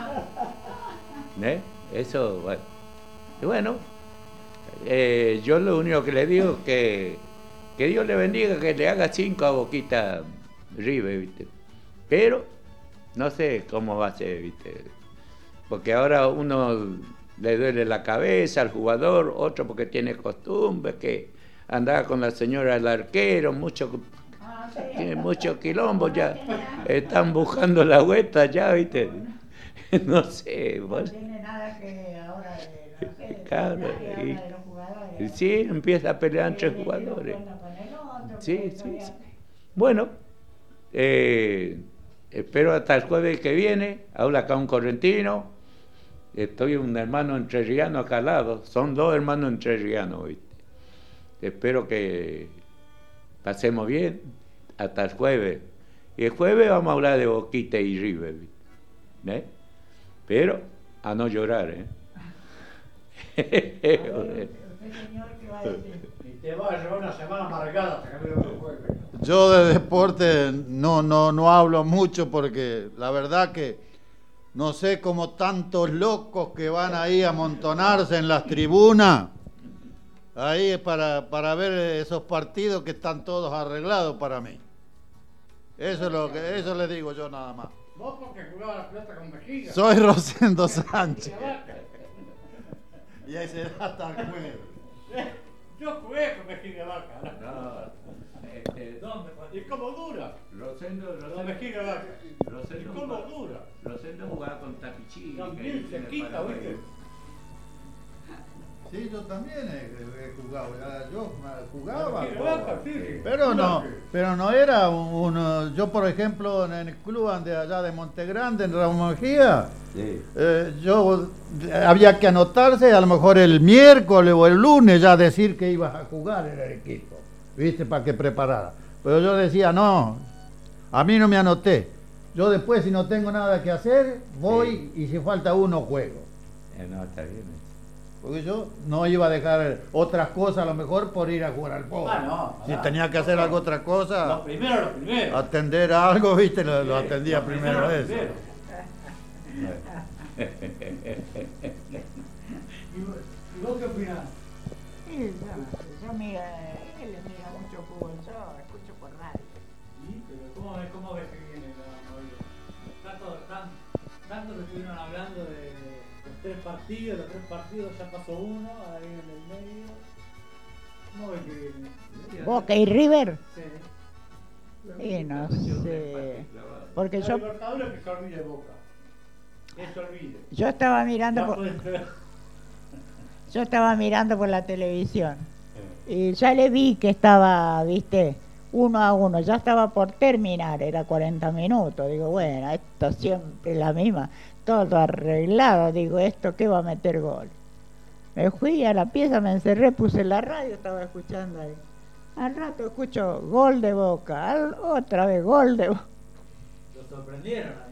¿Eh? Eso, bueno. Y bueno, eh, yo lo único que le digo es que, que Dios le bendiga, que le haga cinco a Boquita River, ¿viste? Pero no sé cómo va a ser, ¿viste? Porque ahora uno le duele la cabeza al jugador, otro porque tiene costumbre, que andaba con la señora del arquero, mucho, tiene mucho quilombo ya, están buscando la vuelta ya, ¿viste? No sé, No bueno. tiene nada que ahora de, no sé, de Claro, nadie habla y- de los jugadores. Y sí, empieza a pelear entre Que jugadores. uno con el otro, Sí, que sí, todavía- sí. Bueno, eh, espero hasta el jueves que viene. Habla acá un correntino. Estoy un hermano entrerriano acá al lado. Son dos hermanos entrerrianos, ¿viste? Espero que pasemos bien hasta el jueves. Y el jueves vamos a hablar de Boquita y River, ¿viste? ¿Eh? Pero a no llorar, ¿eh? Y te va a llevar una semana amargada hasta que no lo juegue. Yo de deporte no, no, no hablo mucho porque la verdad que no sé cómo tantos locos que van ahí a amontonarse en las tribunas, ahí para, para ver esos partidos que están todos arreglados para mí. Eso es lo que, eso les digo yo nada más. Vos porque jugabas la pelota con Mejiga. Soy Rosendo Sánchez. Y ahí se da hasta el juego. Yo jugué con Mejiga Vaca. No, este, ¿Dónde? ¿Y cómo dura? Rosendo, Con Rosendo, Mejiga Vaca. Rosendo ¿Y cómo jugaba- dura? Rosendo jugaba con Tapichí. También cerquita, ¿viste? Sí, yo también he, he jugado, ya, yo jugaba, Mejiga Vaca, sí. pero no, pero no era un, un- yo por ejemplo en el club de allá de Montegrande, en Ramón Mejía, Sí. eh, yo eh, había que anotarse a lo mejor el miércoles o el lunes ya decir que ibas a jugar en el equipo, viste, para que preparara, pero yo decía no, a mí no me anoté, yo después si no tengo nada que hacer voy y si falta uno juego. Eh, no, está bien. Porque yo no iba a dejar otras cosas a lo mejor por ir a jugar al fútbol. Ah, no, si no, tenía que hacer algo otra cosa, Lo primero, lo primero. atender a algo, viste, lo, lo atendía Lo primero lo eso. primero. ¿Y vos, y vos qué opinás? Sí, yo, yo mira, él mira mucho fútbol, yo escucho por radio. ¿Y? Pero ¿cómo, ves- ¿Cómo ves que viene la movida? Tanto, tan, tanto que estuvieron hablando de los tres partidos, los tres partidos ya pasó uno, ahora viene en el medio. ¿Cómo ves que viene? Boca y River. Sí. Y no sé. Porque La yo, Libertadores que se olvide Boca. Que se olvide. yo estaba mirando Ya por, puede ser. yo estaba mirando por la televisión y ya le vi que estaba, viste, uno a uno, ya estaba por terminar, era cuarenta minutos, digo, bueno, esto siempre es la misma, todo arreglado, digo, esto qué va a meter gol. Me fui a la pieza, me encerré, puse la radio, estaba escuchando ahí. Al rato escucho gol de Boca, al- otra vez gol de Boca. Lo sorprendieron ahí.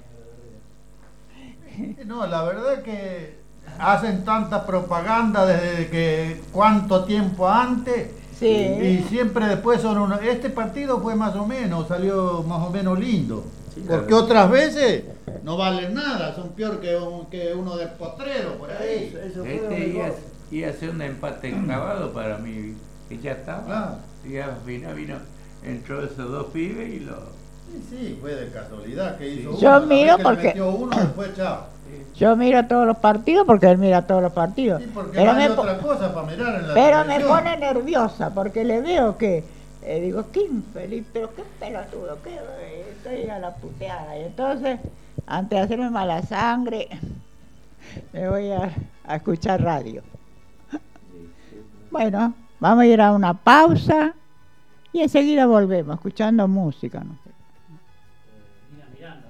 No, la verdad que hacen tanta propaganda desde que cuánto tiempo antes Sí. y siempre después son uno. Este partido fue más o menos, salió más o menos lindo. Porque claro. otras veces no valen nada, son peor que, un- que uno de potrero por ahí. Eso, eso fue lo Este iba, mejor. iba a ser un empate clavado para mí, que ya estaba. Claro. Ya vino, vino, entró esos dos pibes y lo... Sí, sí, fue de casualidad que hizo Yo uno. La miro vez que le porque- metió uno, después chao. Yo miro todos los partidos porque él mira todos los partidos. Sí, porque Pero no me hay po- otra cosa para mirar en la Pero me televisión. pone nerviosa porque le veo que, eh, digo, qué infeliz, pero qué pelotudo, qué, eh, estoy a la puteada. Y entonces, antes de hacerme mala sangre, me voy a, a escuchar radio. Bueno, vamos a ir a una pausa y enseguida volvemos, escuchando música. ¿No? Nina Miranda,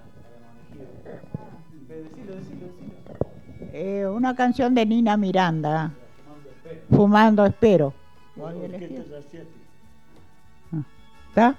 decilo, decilo, decilo. Eh, una canción de Nina Miranda, Fumando espero. Fumando Espero. ¿Vos habías Orquestas elegido? asiáticas. ¿Está?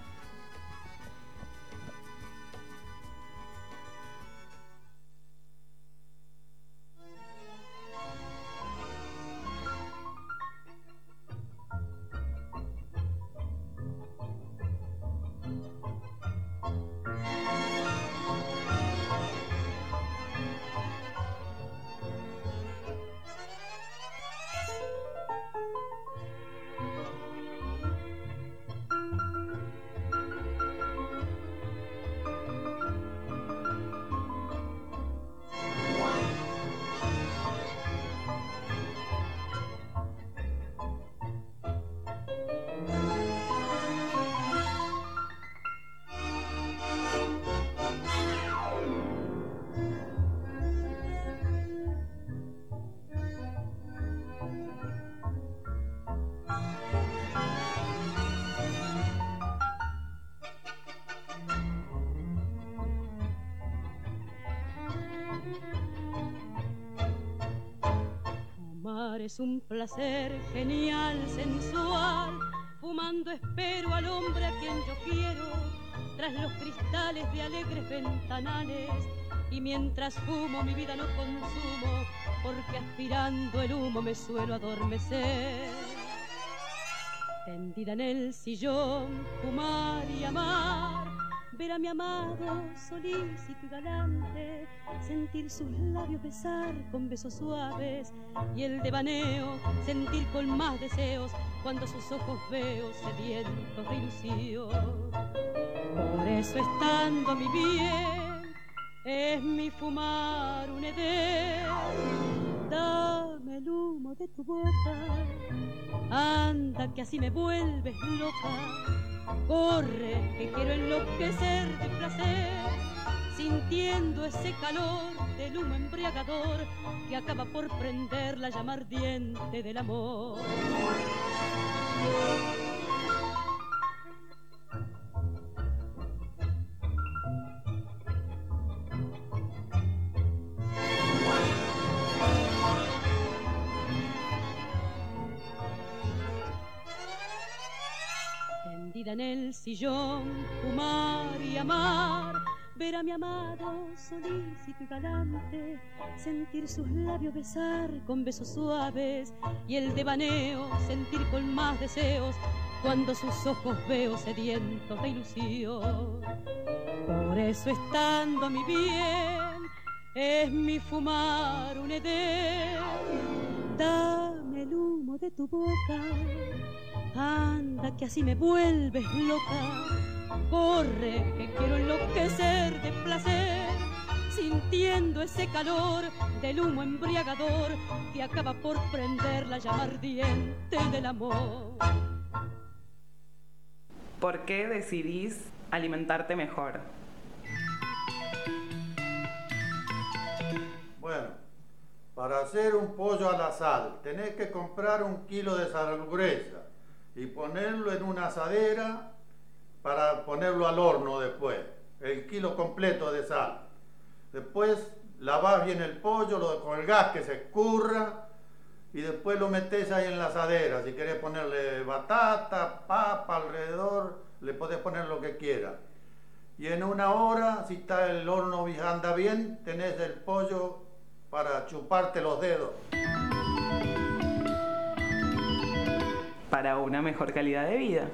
Fumar es un placer genial, sensual. Fumando espero al hombre a quien yo quiero. Tras los cristales de alegres ventanales, y mientras fumo mi vida no consumo, porque aspirando el humo me suelo adormecer. Tendida en el sillón, fumar y amar, ver a mi amado solícito y galante, sentir sus labios besar con besos suaves y el devaneo sentir con más deseos cuando sus ojos veo sedientos de ilusión. Por eso estando mi bien es mi fumar un edén. Dame el humo de tu boca, anda que así me vuelves loca. Corre que quiero enloquecer de placer, sintiendo ese calor del humo embriagador que acaba por prender la llama ardiente del amor. Tendida en el sillón, fumar y amar, ver a mi amado solícito y galante, sentir sus labios besar con besos suaves y el devaneo sentir con más deseos cuando sus ojos veo sedientos de ilusión. Por eso estando mi bien es mi fumar un edén. Dame el humo de tu boca, anda que así me vuelves loca. Corre que quiero enloquecer de placer, sintiendo ese calor del humo embriagador que acaba por prender la llama ardiente del amor. ¿Por qué decidís alimentarte mejor? Bueno, para hacer un pollo a la sal tenés que comprar un kilo de sal gruesa y ponerlo en una asadera para ponerlo al horno después, el kilo completo de sal. Después lavás bien el pollo, lo colgás que se escurra y después lo metés ahí en la asadera. Si querés ponerle batata, papa alrededor, le podés poner lo que quieras. Y en una hora, si está el horno anda bien, tenés el pollo para chuparte los dedos. Para una mejor calidad de vida.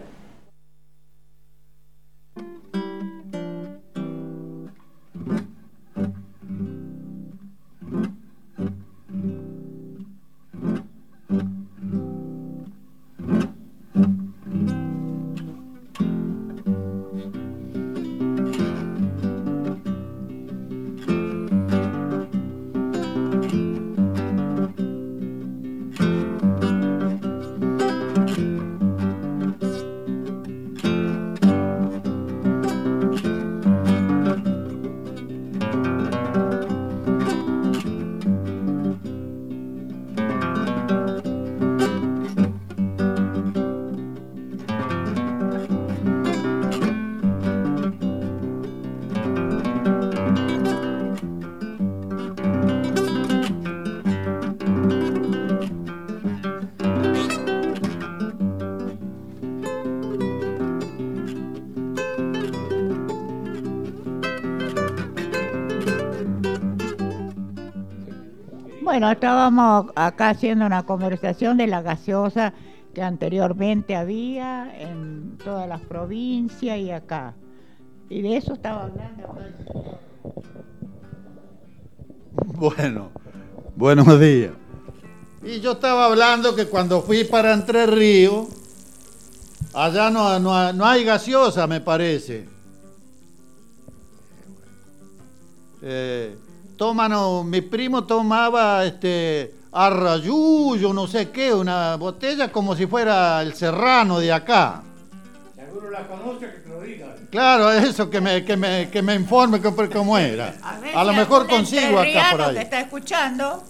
Bueno, estábamos acá haciendo una conversación de la gaseosa que anteriormente había en todas las provincias y acá. Y de eso estaba hablando. Bueno, buenos días. Y yo estaba hablando que cuando fui para Entre Ríos, allá no, no, no hay gaseosa, me parece. Eh, toman, oh, mi primo tomaba este arrayullo, no sé qué, una botella como si fuera el Serrano de acá. Seguro la conoce, que te lo diga. Claro, eso, que me, que me, que me informe cómo era. A, ver, a lo si mejor consigo acá por ahí. Te está escuchando.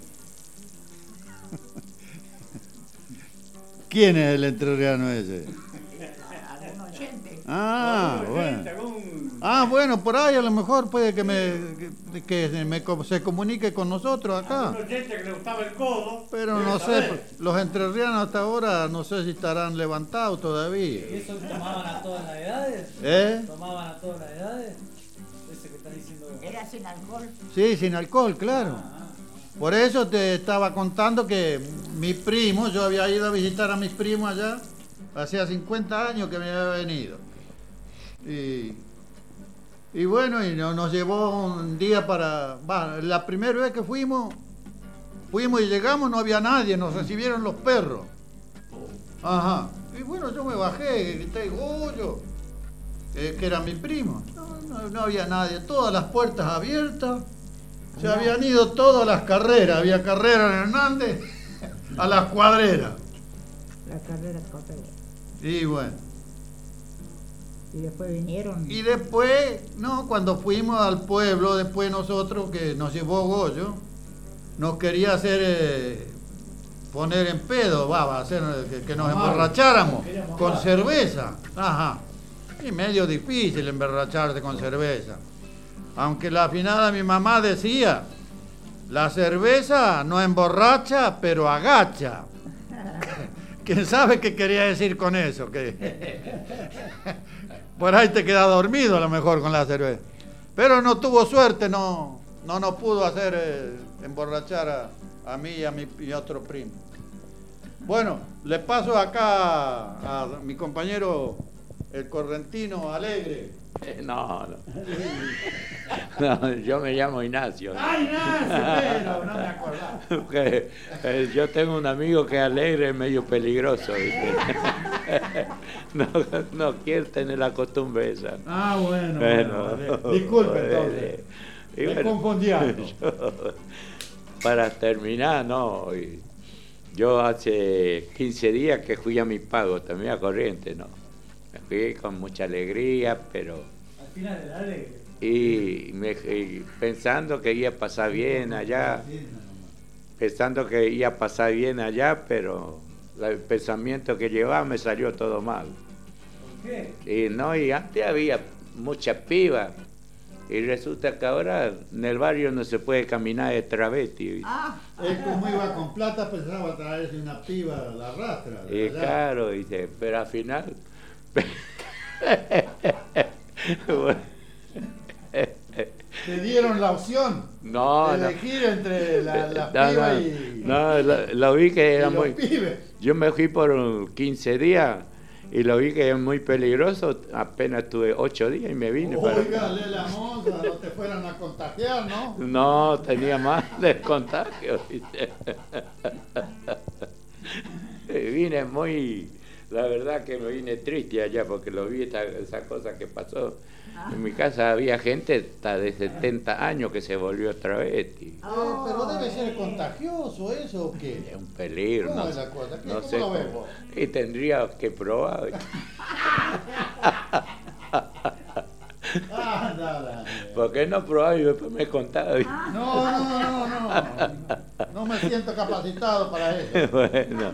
¿Quién es el entrerriano ese? Algún oyente. Ah, bueno. Ah, bueno, por ahí a lo mejor puede que me, que, que me se comunique con nosotros acá. Algún oyente que le gustaba el codo. Pero no sé, los entrerrianos hasta ahora no sé si estarán levantados todavía. ¿Y eso tomaban a todas las edades? ¿Eh? ¿Tomaban a todas las edades? Ese que está diciendo. ¿Era sin alcohol? Sí, sin alcohol, claro. Por eso te estaba contando que mi primo, yo había ido a visitar a mis primos allá, hacía cincuenta años que me había venido. Y, y bueno, y no- nos llevó un día para... va, la primera vez que fuimos, fuimos y llegamos, no había nadie, nos recibieron los perros. Ajá. Y bueno, yo me bajé, grité, Goyo, eh, que era mi primo. No, no, no había nadie, todas las puertas abiertas. Se habían ido todas las carreras, había carrera en Hernández a las cuadreras. La carrera corta. Y bueno. Y después vinieron. Y después, no, cuando fuimos al pueblo, después nosotros, que nos llevó Goyo, nos quería hacer, eh, poner en pedo, va, hacer que, que nos Mamar. emborracháramos Queríamos con mamar. cerveza. Ajá. Y medio difícil emborracharse con cerveza. Aunque la afinada mi mamá decía, la cerveza no emborracha, pero agacha. ¿Quién sabe qué quería decir con eso? Que por ahí te queda dormido a lo mejor con la cerveza. Pero no tuvo suerte, no, no nos pudo hacer eh, emborrachar a, a mí y a mi y otro primo. Bueno, le paso acá a, a mi compañero, el correntino Alegre. Eh, No, no. No, yo me llamo Ignacio. ¡Ay, Ignacio! Pero no me acordaba. Porque, eh, yo tengo un amigo que es alegre y medio peligroso, ¿viste? No, no quiere tener la costumbre esa. Ah, bueno, bueno, vale. Disculpe, entonces. Y Me bueno, confundí algo. yo, para terminar, no. y Yo hace quince días que fui a mi pago, también a Corrientes, ¿no? Me fui con mucha alegría, pero... Al final del alegre. Y, me, y pensando que iba a pasar bien allá, pensando que iba a pasar bien allá, pero la- el pensamiento que llevaba me salió todo mal. ¿Por qué? Y no, y antes había muchas pibas, y resulta que ahora en el barrio no se puede caminar de travesti. ¿viste? Ah, Él como iba con plata pensaba traerse una piba a la rastra. de Y allá. claro, dice, pero al final... Bueno, Te dieron la opción no, de no. elegir entre la, la No, piba no, y, no, lo, lo vi que y era los muy... pibes. Yo me fui por quince días y lo vi que es muy peligroso. Apenas tuve ocho días y me vine. para Oiga, acá. Lela Monza, no te fueran a contagiar, ¿no? No, tenía más de contagio. ¿viste? Vine muy... La verdad que me vine triste allá porque lo vi esa, esa cosa que pasó. En mi casa había gente hasta de setenta años que se volvió travesti. Eh, pero debe ser contagioso eso, ¿o qué? Es un peligro, ¿Cómo no, es la cosa? ¿Qué- no cómo sé lo ves cómo. vos? Y tendría que probar. Ah, nada. ¿Por qué no probaba y después me contaba? No, no, no, no. No me siento capacitado para eso. Bueno.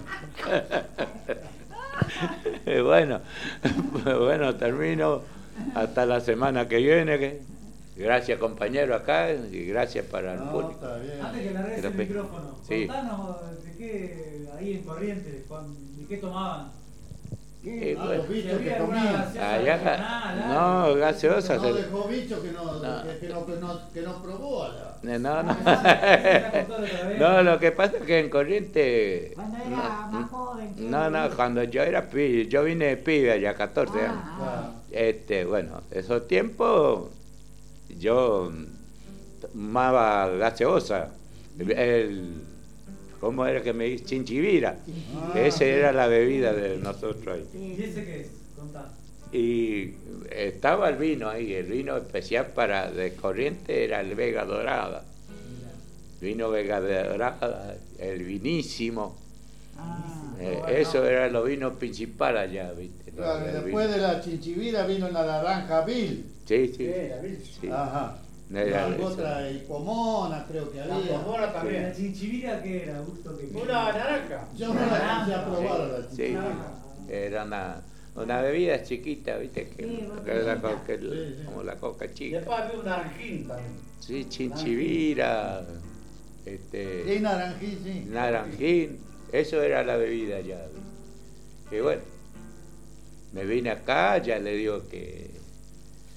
Bueno, bueno, termino hasta la semana que viene. que- Gracias, compañero, acá y gracias para el No, público. está bien. Antes que largues el Pero pe- micrófono, Sí. contanos de qué ahí en Corrientes, cuan- de qué tomaban. Eh, Ah, bueno. los bichos Si había que alguna comían. gaseosa Allá, regional, no, algo. gaseosa. No se- dejó bicho que no, No. Que, que no, que no, que no probó allá. No, no. Ah, se la contó otra vez. No, lo que pasa es que en Corrientes. cuando era no, más joven. ¿qué? No, no, cuando yo era pibe, yo vine de pibe allá, catorce años. Ah, Este, bueno, esos tiempos yo tomaba gaseosa. El, ¿Cómo era que me dice? Chinchivira. Ah, Esa sí. era la bebida de nosotros ahí. ¿Y ese qué es? Contá. Y estaba el vino ahí, el vino especial para de Corrientes era el Vega Dorada. Vino Vega Dorada, el vinísimo. ah. Eh, eso era los vinos principales allá, ¿viste? Claro, y El después vino. de la chinchivira vino la naranja Bill. Sí, sí. Sí, la Bill. sí. Ajá. Era Y eso. otra hipomona creo que La había. pomona ¿La también. chinchivira qué era? Gusto que Una naranja. Yo no la alcancé a probar a la Sí, chinchivira. era una, una bebida chiquita, ¿viste? Que, Sí, que era la bonita. coca- Sí, sí. como la coca Y chica. después había un naranjín también. Sí, chinchivira, Y este, naranjí, sí. naranjín, eso era la bebida allá. ¿viste? Y bueno, me vine acá, ya le digo que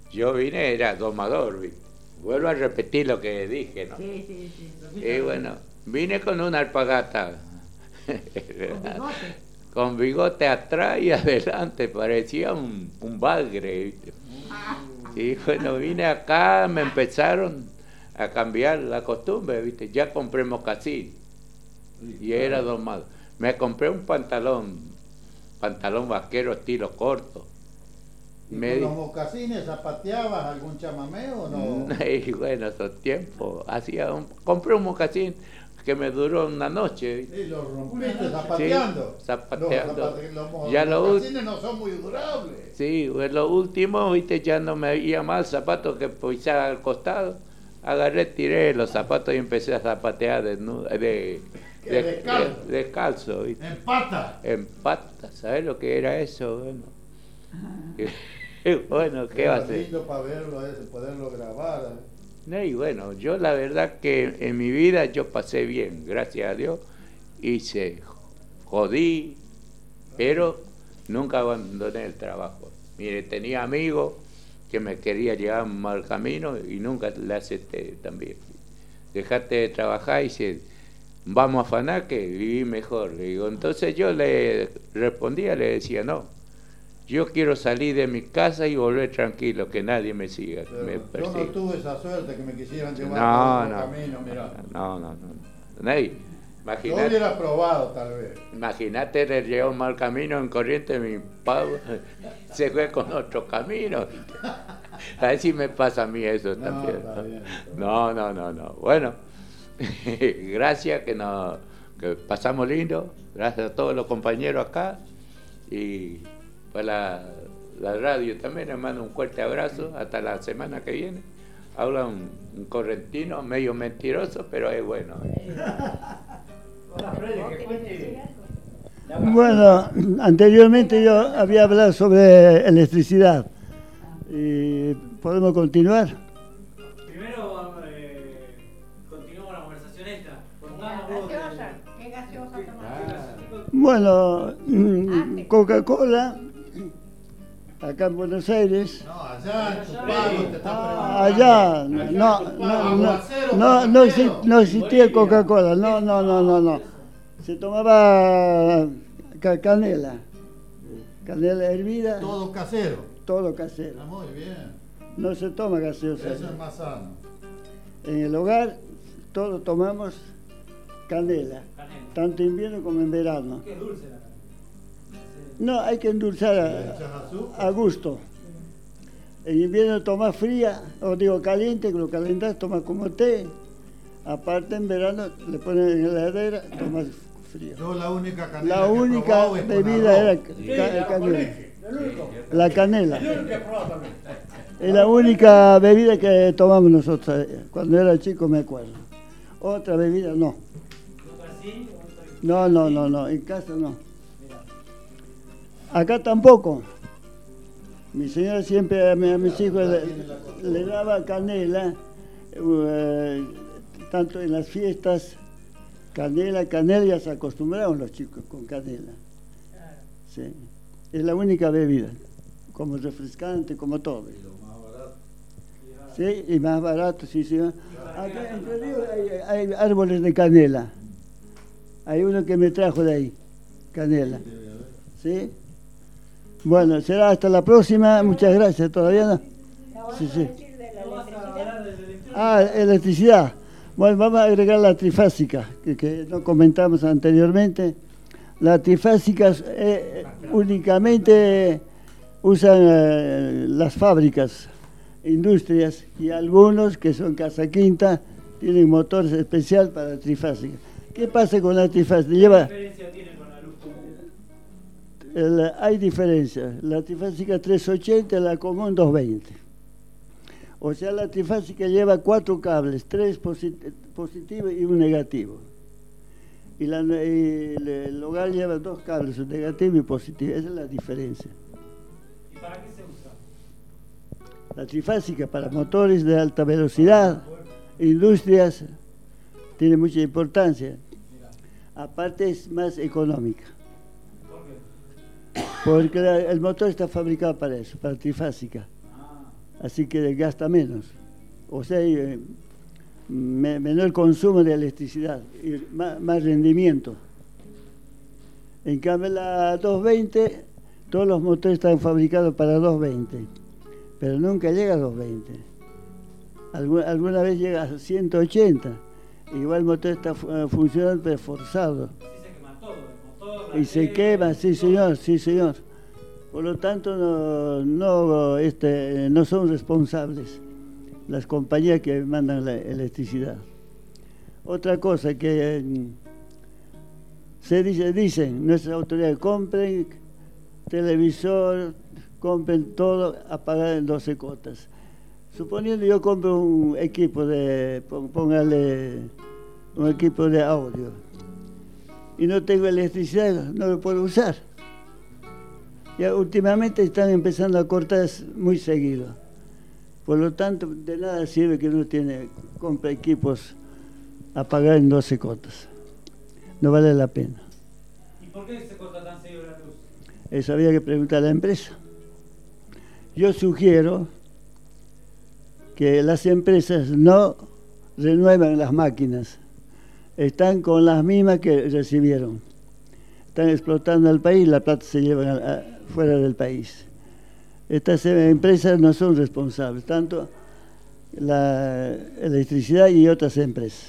yo vine, era domador, ¿viste? Vuelvo a repetir lo que dije, ¿no? Sí, sí, sí. Y bueno, vine con una alpagata. Con bigote. Con bigote atrás y adelante, parecía un, un bagre, ¿viste? Y bueno, vine acá, me empezaron a cambiar la costumbre, ¿viste? Ya compré mocasín y era domado. Me compré un pantalón, pantalón vaquero estilo corto. ¿Y Me con di- los mocasines zapateabas algún chamamé o no? Y bueno, esos tiempos, hacía un, compré un mocasín que me duró una noche, ¿viste? Y los rompiste zapateando. Sí, zapateando. Los, zapate- los mo- Ya los lo ul- mocasines no son muy durables. Sí, pues lo último, viste, ya no me veía más zapatos que pisaba al costado. Agarré, tiré los zapatos y empecé a zapatear desnudo, de, de, ¿Qué, descalzo? de- descalzo, ¿viste? En pata. En pata, ¿sabes lo que era eso? Bueno, bueno, ¿qué va a Era hacer? lindo para verlo, ese, poderlo grabar. ¿eh? No, y bueno, yo la verdad que en mi vida yo pasé bien, gracias a Dios, hice, jodí, pero nunca abandoné el trabajo. Mire, tenía amigos que me querían llevar a un mal camino y nunca le acepté también. Dejaste de trabajar y dice, vamos a afanar que viví mejor. Le digo, entonces yo le respondía, le decía, no, yo quiero salir de mi casa y volver tranquilo, que nadie me siga, que me Pero yo no persiga. tuve esa suerte que me quisieran llevar No, por no, otro camino, mirá. no, no, no. Nadie. Yo Imagínate, hubiera probado tal vez. imagínate, le llevó un mal camino en corriente, mi pavo se fue con otro camino. A ver si me pasa a mí eso No, también. está bien, está bien. No, no, no, no. Bueno, gracias que nos que pasamos lindo. Gracias a todos los compañeros acá. Y para la, la radio también les mando un fuerte abrazo. Hasta la semana que viene. Habla un, un correntino medio mentiroso, pero es bueno. Hola, Freddy, que cuente. Bueno, anteriormente yo había hablado sobre electricidad. Y podemos continuar. Primero, eh, continuamos la conversación esta. Contanos vos. Gaseosa. ¿Qué gaseosa tomás? Bueno, mm, Coca-Cola, acá en Buenos Aires. No, allá en tu pago te está Ah, allá, no, no, no, no, no, no, exi- no existía Coca-Cola, no, no, no, no, no. Se tomaba ca- canela, canela hervida, todo casero. todo casero. Está muy bien. No se toma gaseosa. Eso es más sano. En el hogar todos tomamos canela, tanto en invierno como en verano. Qué dulce la canela. No, hay que endulzar ¿Le a, echas azúcar? a gusto. En invierno tomas fría, o digo caliente, que lo calentás, tomas como té. Aparte en verano le pones en la heladera, tomas frío. Yo la única canela La que he única probado es con bebida arroz. era Sí, ca- la canela. coliche, el único. La canela. El único que he probado también. Es la única bebida que tomamos nosotros. eh, Cuando era chico me acuerdo. Otra bebida no. ¿Otra sí? ¿Otra? No, no, no, no. En casa no. Acá tampoco. Mi señora siempre a, mi- a mis hijos le, le daba canela, eh, tanto en las fiestas, canela, canela, ya se acostumbraron los chicos con canela. Sí. Es la única bebida, como refrescante, como todo. Sí, y más barato, sí, sí. Acá entre ríos hay, hay árboles de canela. Hay uno que me trajo de ahí, canela. ¿Sí? Bueno, será hasta la próxima. Muchas gracias. ¿Todavía no? Sí, sí. Ah, electricidad. Bueno, vamos a agregar la trifásica, que, que no comentamos anteriormente. Las trifásicas eh, únicamente usan eh, las fábricas, industrias, y algunos que son casa quinta tienen motores especial para trifásica. ¿Qué pasa con la trifásica? Lleva... ¿Qué diferencia tiene con la luz? El- hay diferencias. La trifásica trescientos ochenta y la común doscientos veinte. O sea, la trifásica lleva cuatro cables, tres posit- positivos y un negativo. Y, la, y el, el hogar lleva dos cables, un negativo y positivo. Esa es la diferencia. ¿Y para qué se usa? La trifásica para motores de alta velocidad, industrias, tiene mucha importancia. Aparte es más económica. ¿Por qué? Porque la- el motor está fabricado para eso, para trifásica. Ah, así que gasta menos. O sea, hay me, menor consumo de electricidad y más, más rendimiento. En cambio, la doscientos veinte, todos los motores están fabricados para doscientos veinte, pero nunca llega a doscientos veinte. Alguna, alguna vez llega a ciento ochenta. Igual el motor está uh, funcionando, pero forzado. Se quema todo, el motor, y se quema, sí señor, sí señor. Por lo tanto, no, no, este, no son responsables las compañías que mandan la electricidad. Otra cosa que eh, se dice, dicen nuestras autoridades, compren televisor, compren todo a pagar en doce cuotas. Suponiendo yo compro un equipo de, póngale un equipo de audio y no tengo electricidad, no lo puedo usar. Ya últimamente están empezando a cortar muy seguido. Por lo tanto, de nada sirve que uno tiene, compra equipos a pagar en doce cuotas. No vale la pena. ¿Y por qué se corta tan seguido la luz? Eso había que preguntar a la empresa. Yo sugiero que las empresas no renuevan las máquinas. Están con las mismas que recibieron. Están explotando al país, la plata se llevan a, a, fuera del país. Estas empresas no son responsables, tanto la electricidad y otras empresas.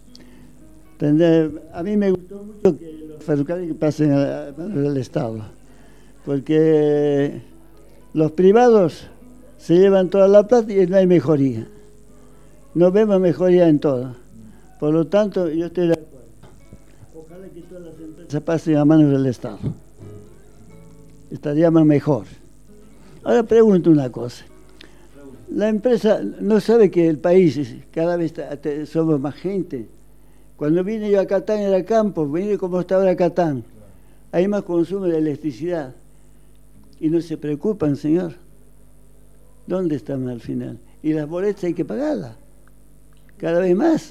A mí me gustó mucho que los ferrocarriles pasen a manos del Estado, porque los privados se llevan toda la plata y no hay mejoría. No vemos mejoría en todo. Por lo tanto, yo estoy de acuerdo. Ojalá que todas las empresas pasen a manos del Estado. Estaría más mejor. Ahora pregunto una cosa. La empresa no sabe que el país cada vez somos más gente. Cuando vine yo a Catán era campo, vine como está ahora Catán. Hay más consumo de electricidad. Y no se preocupan, señor. ¿Dónde están al final? Y las boletas hay que pagarlas. Cada vez más.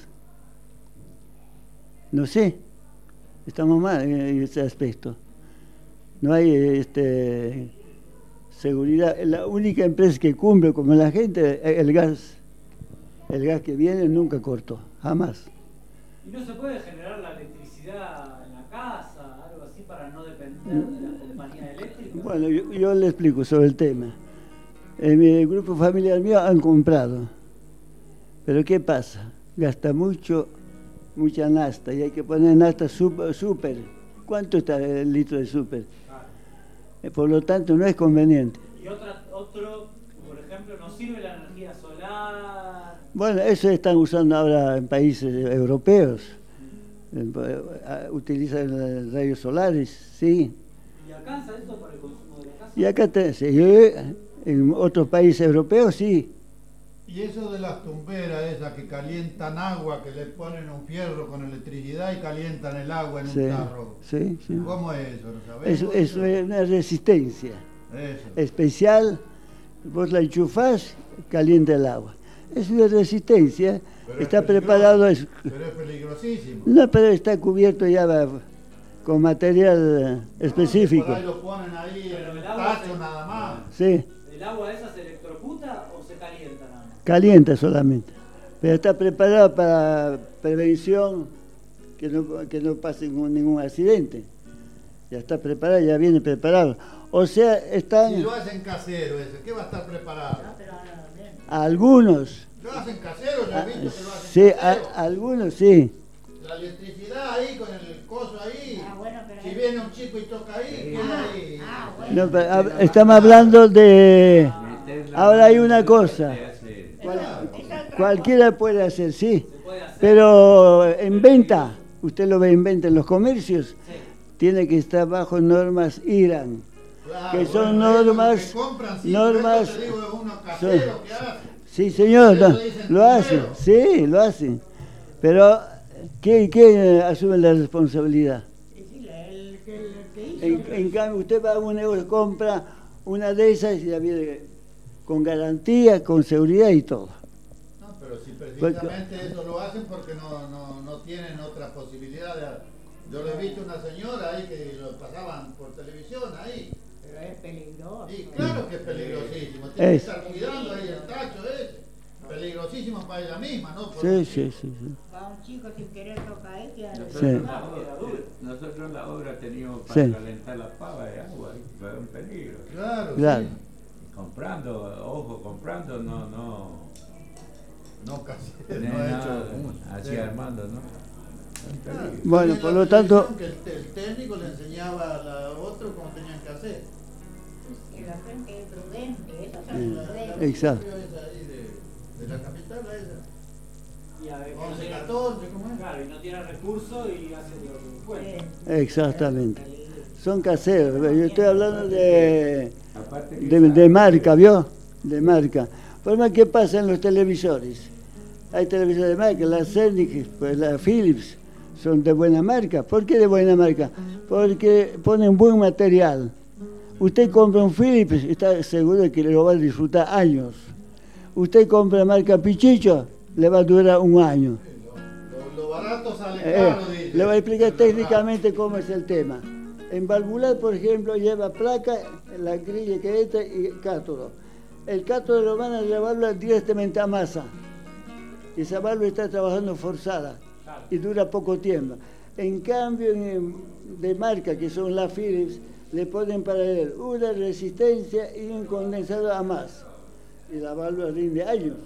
No sé. Estamos mal en ese aspecto. No hay este, seguridad. La única empresa que cumple como la gente, el gas. El gas que viene nunca cortó, jamás. ¿Y no se puede generar la electricidad en la casa, algo así, para no depender de la compañía eléctrica? Bueno, yo, yo le explico sobre el tema. En mi grupo familiar mío han comprado. Pero ¿qué pasa? Gasta mucho, mucha nafta, y hay que poner nafta súper. ¿Cuánto está el litro de súper? Ah. Por lo tanto, no es conveniente. ¿Y otra, otro, por ejemplo, no sirve la energía solar? Bueno, eso están usando ahora en países europeos. Utilizan rayos solares, sí. ¿Y alcanza esto para el consumo de la casa? Y acá te, sí, en otros países europeos, sí. Y eso de las tumberas, esas que calientan agua, que le ponen un fierro con electricidad y calientan el agua en sí, un tarro. Sí, sí. ¿Cómo es eso? ¿Lo sabés? Eso, eso es una resistencia eso. especial. Vos la enchufás, calienta el agua. Es una resistencia. Pero está es preparado. Es, pero es peligrosísimo. No, pero está cubierto ya con material específico. No, por ahí lo ponen ahí en el tacho se... nada más. Sí. ¿El agua esa se electrocuta o se calienta nada más? Calienta solamente. Pero está preparado para prevención, que no, que no pase ningún accidente. Ya está preparado, ya viene preparado. O sea, están... Si lo hacen casero ese, ¿qué va a estar preparado? Algunos. ¿Lo hacen casero? ¿Lo he visto que lo hacen sí, casero? A, algunos sí. La electricidad ahí, con el coso ahí. Ah, bueno, pero si viene un chico y toca ahí, queda ahí. Ah, bueno. No, pero, estamos hablando de... Ahora hay una cosa. Cual, cualquiera puede hacer, sí. Pero en venta, usted lo ve en venta en los comercios, tiene que estar bajo normas I R A N. Claro, que son bueno, normas, que compran, sí, normas, te digo, uno casero son, que hace. Sí, señor, no, lo hacen, sí, lo hacen. Pero, ¿quién, quién asume la responsabilidad? En, en cambio, usted va a un negocio, compra una de esas y ya viene con garantía, con seguridad y todo. No, pero si precisamente porque, eso lo hacen porque no, no, no tienen otra posibilidad. De, yo le he visto una señora ahí que lo pasaban por televisión ahí. Pero es peligroso. Sí, claro que es peligrosísimo. Tiene que estar cuidando ahí el tacho. misma, ¿no? Por Sí, un sí, chico. sí, sí. Va un chico sin querer tocar ahí, queda Nosotros, Sí. la obra, nosotros la obra teníamos para Sí. calentar la pava de agua, y fue un peligro. Claro, Claro. sí. Comprando, ojo, comprando, no, no. No, casi. No, No ha no, hecho mucho. así Sí. armando, ¿no? Un Claro. peligro. Bueno, En por la lo tanto- televisión que el, el técnico le enseñaba a los otros cómo tenían que hacer. Que la gente es prudente, eso Sí. son La- la prudentes. Exacto. esa ahí de, de la capital, a esa. Y a ver, que no once, tiene- catorce, ¿cómo es? Claro, y no tiene recursos y hace lo que puede. Exactamente. Son caseros. Yo estoy hablando de, Aparte que de, de marca, ¿vio? De marca. Por más que pasa en los televisores. Hay televisores de marca, la Cernic, pues la Philips, son de buena marca. ¿Por qué de buena marca? Porque ponen buen material. Usted compra un Philips, está seguro de que lo va a disfrutar años. Usted compra marca Pichicho, le va a durar un año. Lo, lo barato sale Eh, caro, dice. le voy a explicar La técnicamente cómo es el tema. En valvular, por ejemplo, lleva placa, la grilla que entra y cátodo. El cátodo lo van a llevarlo directamente a masa. Esa válvula está trabajando forzada y dura poco tiempo. En cambio, en, de marca, que son las Philips, le ponen para él una resistencia y un condensador a más. Y la válvula rinde años.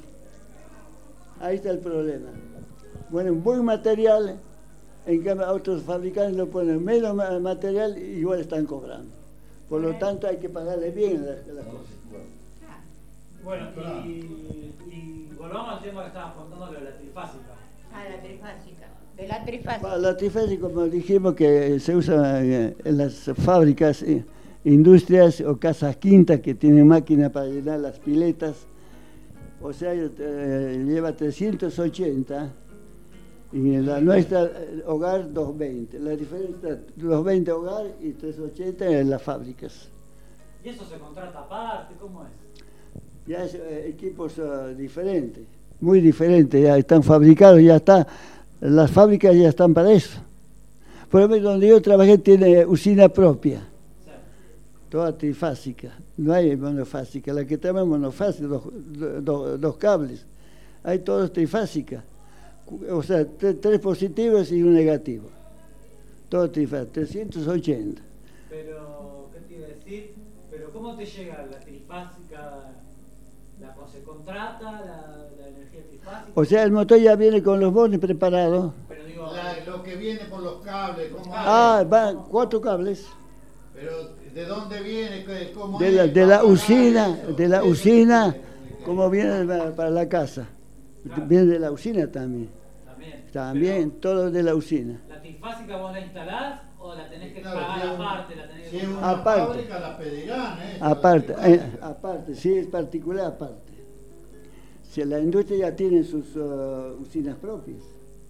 Ahí está el problema. Bueno, un buen material, en cambio a otros fabricantes lo ponen menos ma- material y igual están cobrando. Por lo tanto hay que pagarle bien las, las cosas. Bueno, y, y volvamos al tema que estábamos contando de la trifásica. Ah, la trifásica. De la trifásica. Para la trifásica, como dijimos, que se usa eh, en las fábricas, eh, industrias o casas quintas que tienen máquina para llenar las piletas. O sea, eh, lleva trescientos ochenta y en la nuestra eh, hogar doscientos veinte. La diferencia doscientos veinte hogar y trescientos ochenta en las fábricas. ¿Y eso se contrata aparte? ¿Cómo es? Ya es eh, equipos eh, diferentes, muy diferentes, ya están fabricados, ya está, las fábricas ya están para eso. Por ejemplo, donde yo trabajé tiene usina propia, toda trifásica, no hay monofásica, la que tenemos monofásica, dos, dos, dos cables, hay todos trifásicas, o sea, tre- tres positivos y un negativo, todo trifásico, trescientos ochenta. Pero, ¿qué te iba a decir? Pero, ¿cómo te llega la trifásica? ¿La se contrata la, la energía trifásica? O sea, el motor ya viene con los bornes preparados. Pero digo, La- lo que viene por los cables, ¿cómo Ah, es? van cuatro cables. Pero ¿de dónde viene? ¿Qué- ¿Cómo De es? la, de la ¿Para usina, pagar eso? de la Eso usina, es- como viene para para la casa. Viene de la usina también. también. También, todo de la usina. ¿La trifásica vos la instalás o la tenés que Claro, pagar si es un- aparte? La tenés Si que es comprar? una Aparte. fábrica la pedirán, ¿eh? Aparte, La eh, trifásica. aparte, sí, es particular aparte. Si la industria ya tiene sus uh, usinas propias.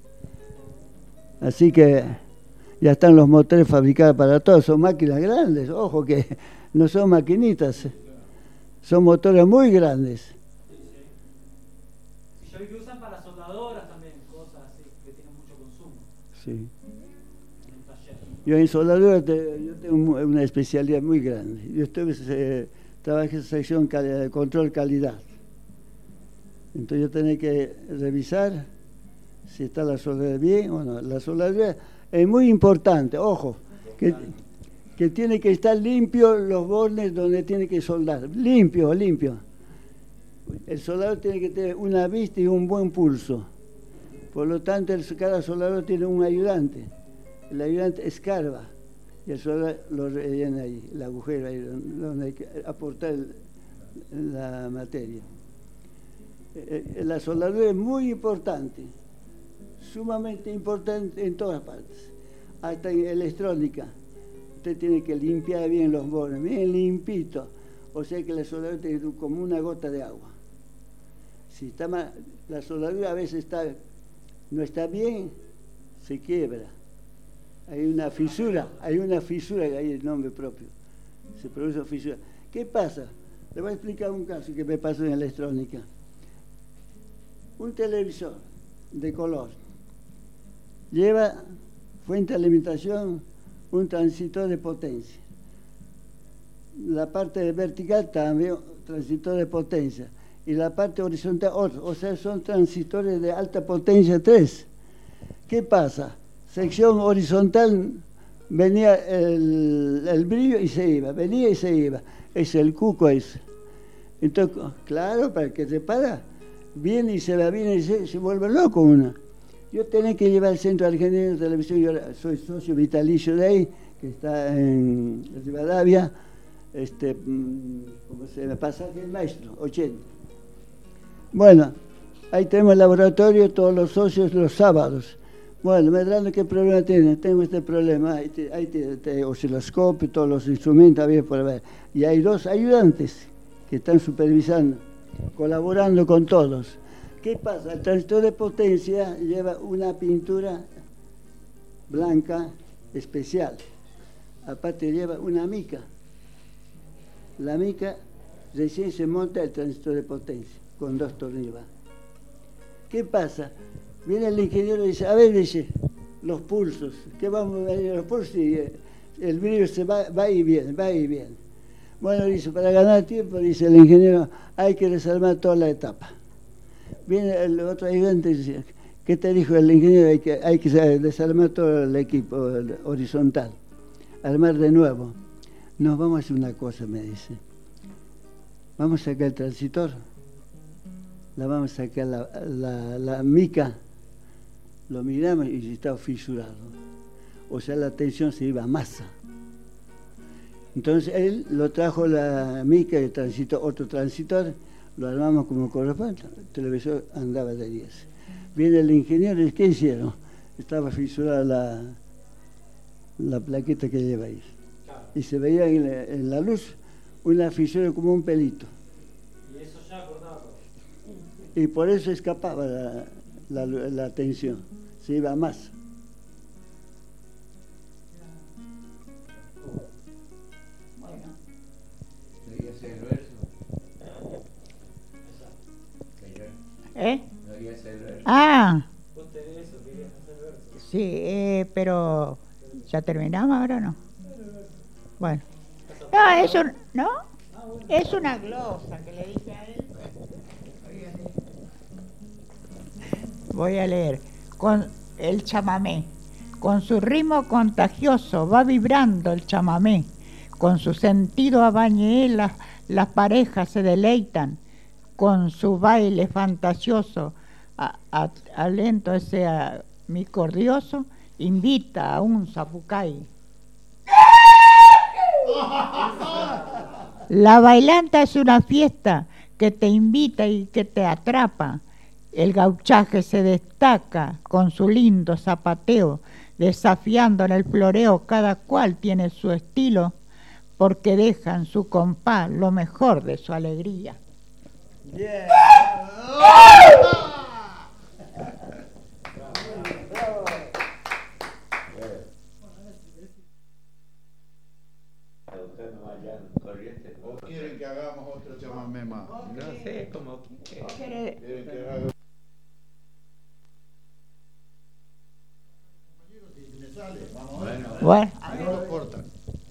Así que ya están los motores fabricados para todo, son máquinas grandes, ojo que no son maquinitas, son motores muy grandes. Yo vi que usan para soldadoras también, cosas así, que tienen mucho consumo Sí. en un taller. Yo en soldadura te- yo tengo mu- una especialidad muy grande. Yo estuve, eh, trabajé en sección cali- de control calidad. Entonces yo tenía que revisar si está la soldadura bien o no. La soldadura es muy importante, ojo, que, que tiene que estar limpio los bornes donde tiene que soldar. Limpio, limpio. El soldador tiene que tener una vista y un buen pulso. Por lo tanto, el- cada soldador tiene un ayudante. El ayudante escarba y el soldador lo rellena ahí, el agujero ahí donde donde hay que aportar el- la materia. Eh, eh, La soldadura es muy importante, sumamente importante en todas partes, hasta en electrónica. Usted tiene que limpiar bien los bornes, bien limpito, o sea que la soldadura tiene como una gota de agua. Si está mal, la soldadura a veces está, no está bien, se quiebra. Hay una fisura, hay una fisura, ahí el nombre propio. Se produce fisura. ¿Qué pasa? Le voy a explicar un caso que me pasó en electrónica. Un televisor de color lleva fuente de alimentación, un transistor de potencia. La parte vertical también transistor de potencia. y la parte horizontal otro, o sea, son transistores de alta potencia tres. ¿Qué pasa? Sección horizontal venía el, el brillo y se iba, venía y se iba. Es el cuco ese. Entonces, claro, para que se para, viene y se va, viene y se, se vuelve loco uno. Yo tenía que llevar al Centro Argentino de Televisión, yo soy socio vitalicio de ahí, que está en Rivadavia, este, ¿cómo se me pasa? El maestro, ochenta. Bueno, ahí tenemos el laboratorio, todos los socios los sábados. Bueno, Medrano, ¿qué problema tiene? Tengo este problema, ahí tiene ahí te, te, osciloscopio, todos los instrumentos había por ver. Y hay dos ayudantes que están supervisando, colaborando con todos. ¿Qué pasa? El transistor de potencia lleva una pintura blanca especial. Aparte lleva una mica. La mica recién se monta el transistor de potencia, con dos tornillos. ¿Qué pasa? Viene el ingeniero y dice, a ver, dice, los pulsos, ¿qué vamos a ver los pulsos? Y el brillo se va, va y viene, va y viene. Bueno, dice, para ganar tiempo, dice el ingeniero, hay que desarmar toda la etapa. Viene el otro ayudante y dice, ¿qué te dijo el ingeniero? Hay que, hay que desarmar todo el equipo el horizontal, armar de nuevo. No, vamos a hacer una cosa, me dice. Vamos a sacar el transistor, la vamos a sacar la, la, la mica, lo miramos y estaba fisurado. O sea, la tensión se iba a masa. Entonces él lo trajo la mica, el transistor, otro transistor, lo armamos como corresponde, el televisor andaba de diez. Viene el ingeniero y ¿qué hicieron? Estaba fisurada la, la plaqueta que lleva ahí. Y se veía en la, en la luz una fisura como un pelito. Y eso ya cortaba todo. Y por eso escapaba la, la, la tensión, se iba más. ¿Eh? Ah, sí, eh, pero ¿ya terminamos ahora o no? Bueno, no, es un, ¿no? Es una glosa que le dije a él. Voy a leer. Con el chamamé, con su ritmo contagioso va vibrando el chamamé, con su sentido abañé las, las parejas se deleitan. Con su baile fantasioso, a, a, alento ese a, misericordio, invita a un zapucay. La bailanta es una fiesta que te invita y que te atrapa. El gauchaje se destaca con su lindo zapateo, desafiando en el floreo, cada cual tiene su estilo, porque deja en su compás lo mejor de su alegría. Yeah. ¿O quieren que hagamos otro chamamé más? No sé, como quieren que haga. Bueno, bueno. No lo cortan.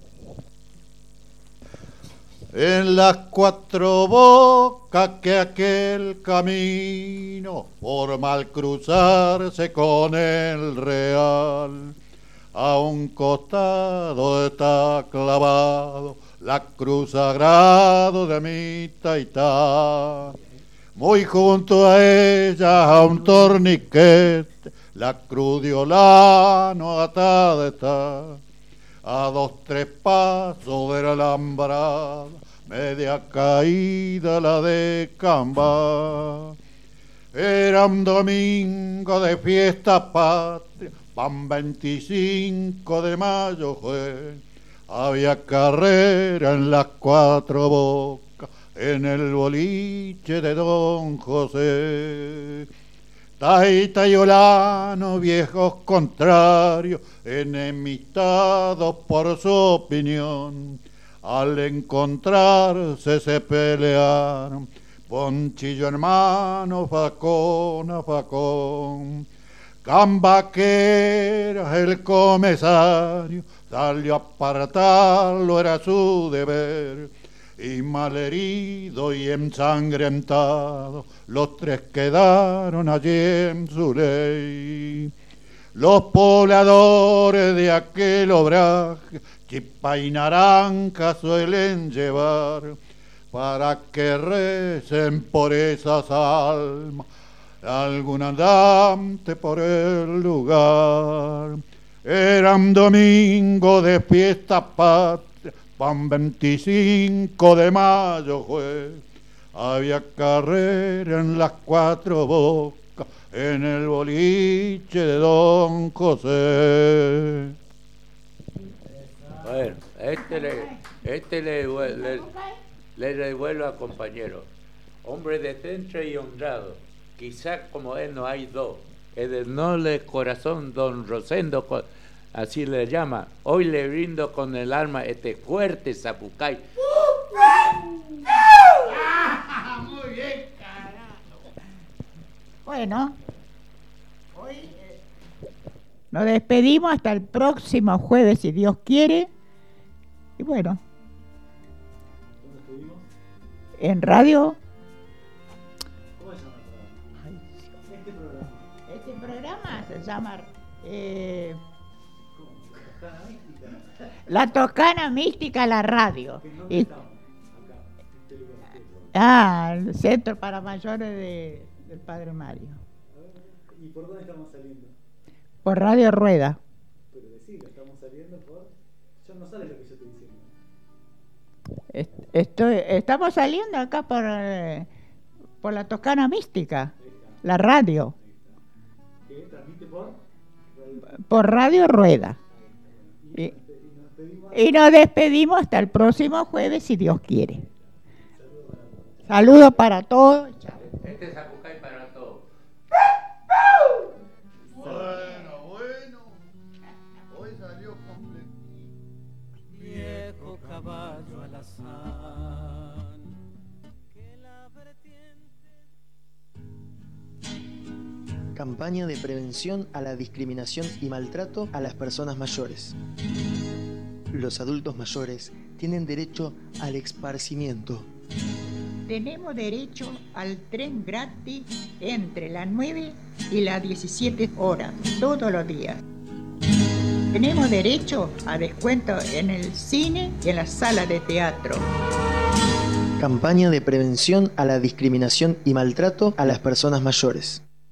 En las cuatro bocas que aquel camino forma al cruzarse con el Real, a un costado está clavado la cruz sagrado de mi Taitá. Muy junto a ella a un torniquete la cruz de Olano atada está. A dos, tres pasos de la alambrada, media caída la de Camba. Era un domingo de fiesta patria, pan veinticinco de mayo fue. Había carrera en las cuatro bocas, en el boliche de Don José. Taita y Olano, viejos contrarios, enemistados por su opinión, al encontrarse se pelearon, Ponchillo hermano, facón a facón. Cambaquera, el comisario, salió a apartarlo, era su deber. y malherido y ensangrentado, los tres quedaron allí en su ley. Los pobladores de aquel obraje, chipa y naranja suelen llevar, para que recen por esas almas, algún andante por el lugar. Era un domingo de fiesta patria, pan veinticinco de mayo fue. Había carrera en las cuatro bocas, en el boliche de Don José. Bueno, este le, este le, le, le devuelvo a compañero. Hombre de centro y honrado, quizás como él no hay dos. El del noble corazón, don Rosendo, así le llama. Hoy le brindo con el alma este fuerte zapucay. Muy bien, carajo. Bueno, hoy eh, nos despedimos hasta el próximo jueves, si Dios quiere. Y bueno, ¿Dónde estuvimos? en radio. ¿Cómo se llama el programa? Este programa. Este programa se llama eh, ¿Cómo? Toscana Mística. La Toscana Mística, la radio. ¿En dónde Y- estamos? Acá, en este lugar. ¿Qué lugar? ah, el Centro para Mayores de, del Padre Mario. A ver, ¿y por dónde estamos saliendo? Por Radio Rueda. Pero decilo, estamos saliendo por... Yo no sale lo que yo estoy diciendo. Est- Estoy, estamos saliendo acá por, eh, por la Toscana Mística, Ahí está. la radio, ¿Qué transmite por? por Radio Rueda. Y, Y, y nos pedimos... y nos despedimos hasta el próximo jueves, si Dios quiere. Saludos para todos. Chao. Este zapucay para todos. Bueno, bueno, hoy salió completo. Viejo caballo alazán, que la vertiente... Campaña de prevención a la discriminación y maltrato a las personas mayores. Los adultos mayores tienen derecho al esparcimiento. Tenemos derecho al tren gratis entre las nueve y las diecisiete horas, todos los días. Tenemos derecho a descuento en el cine y en las salas de teatro. Campaña de prevención a la discriminación y maltrato a las personas mayores.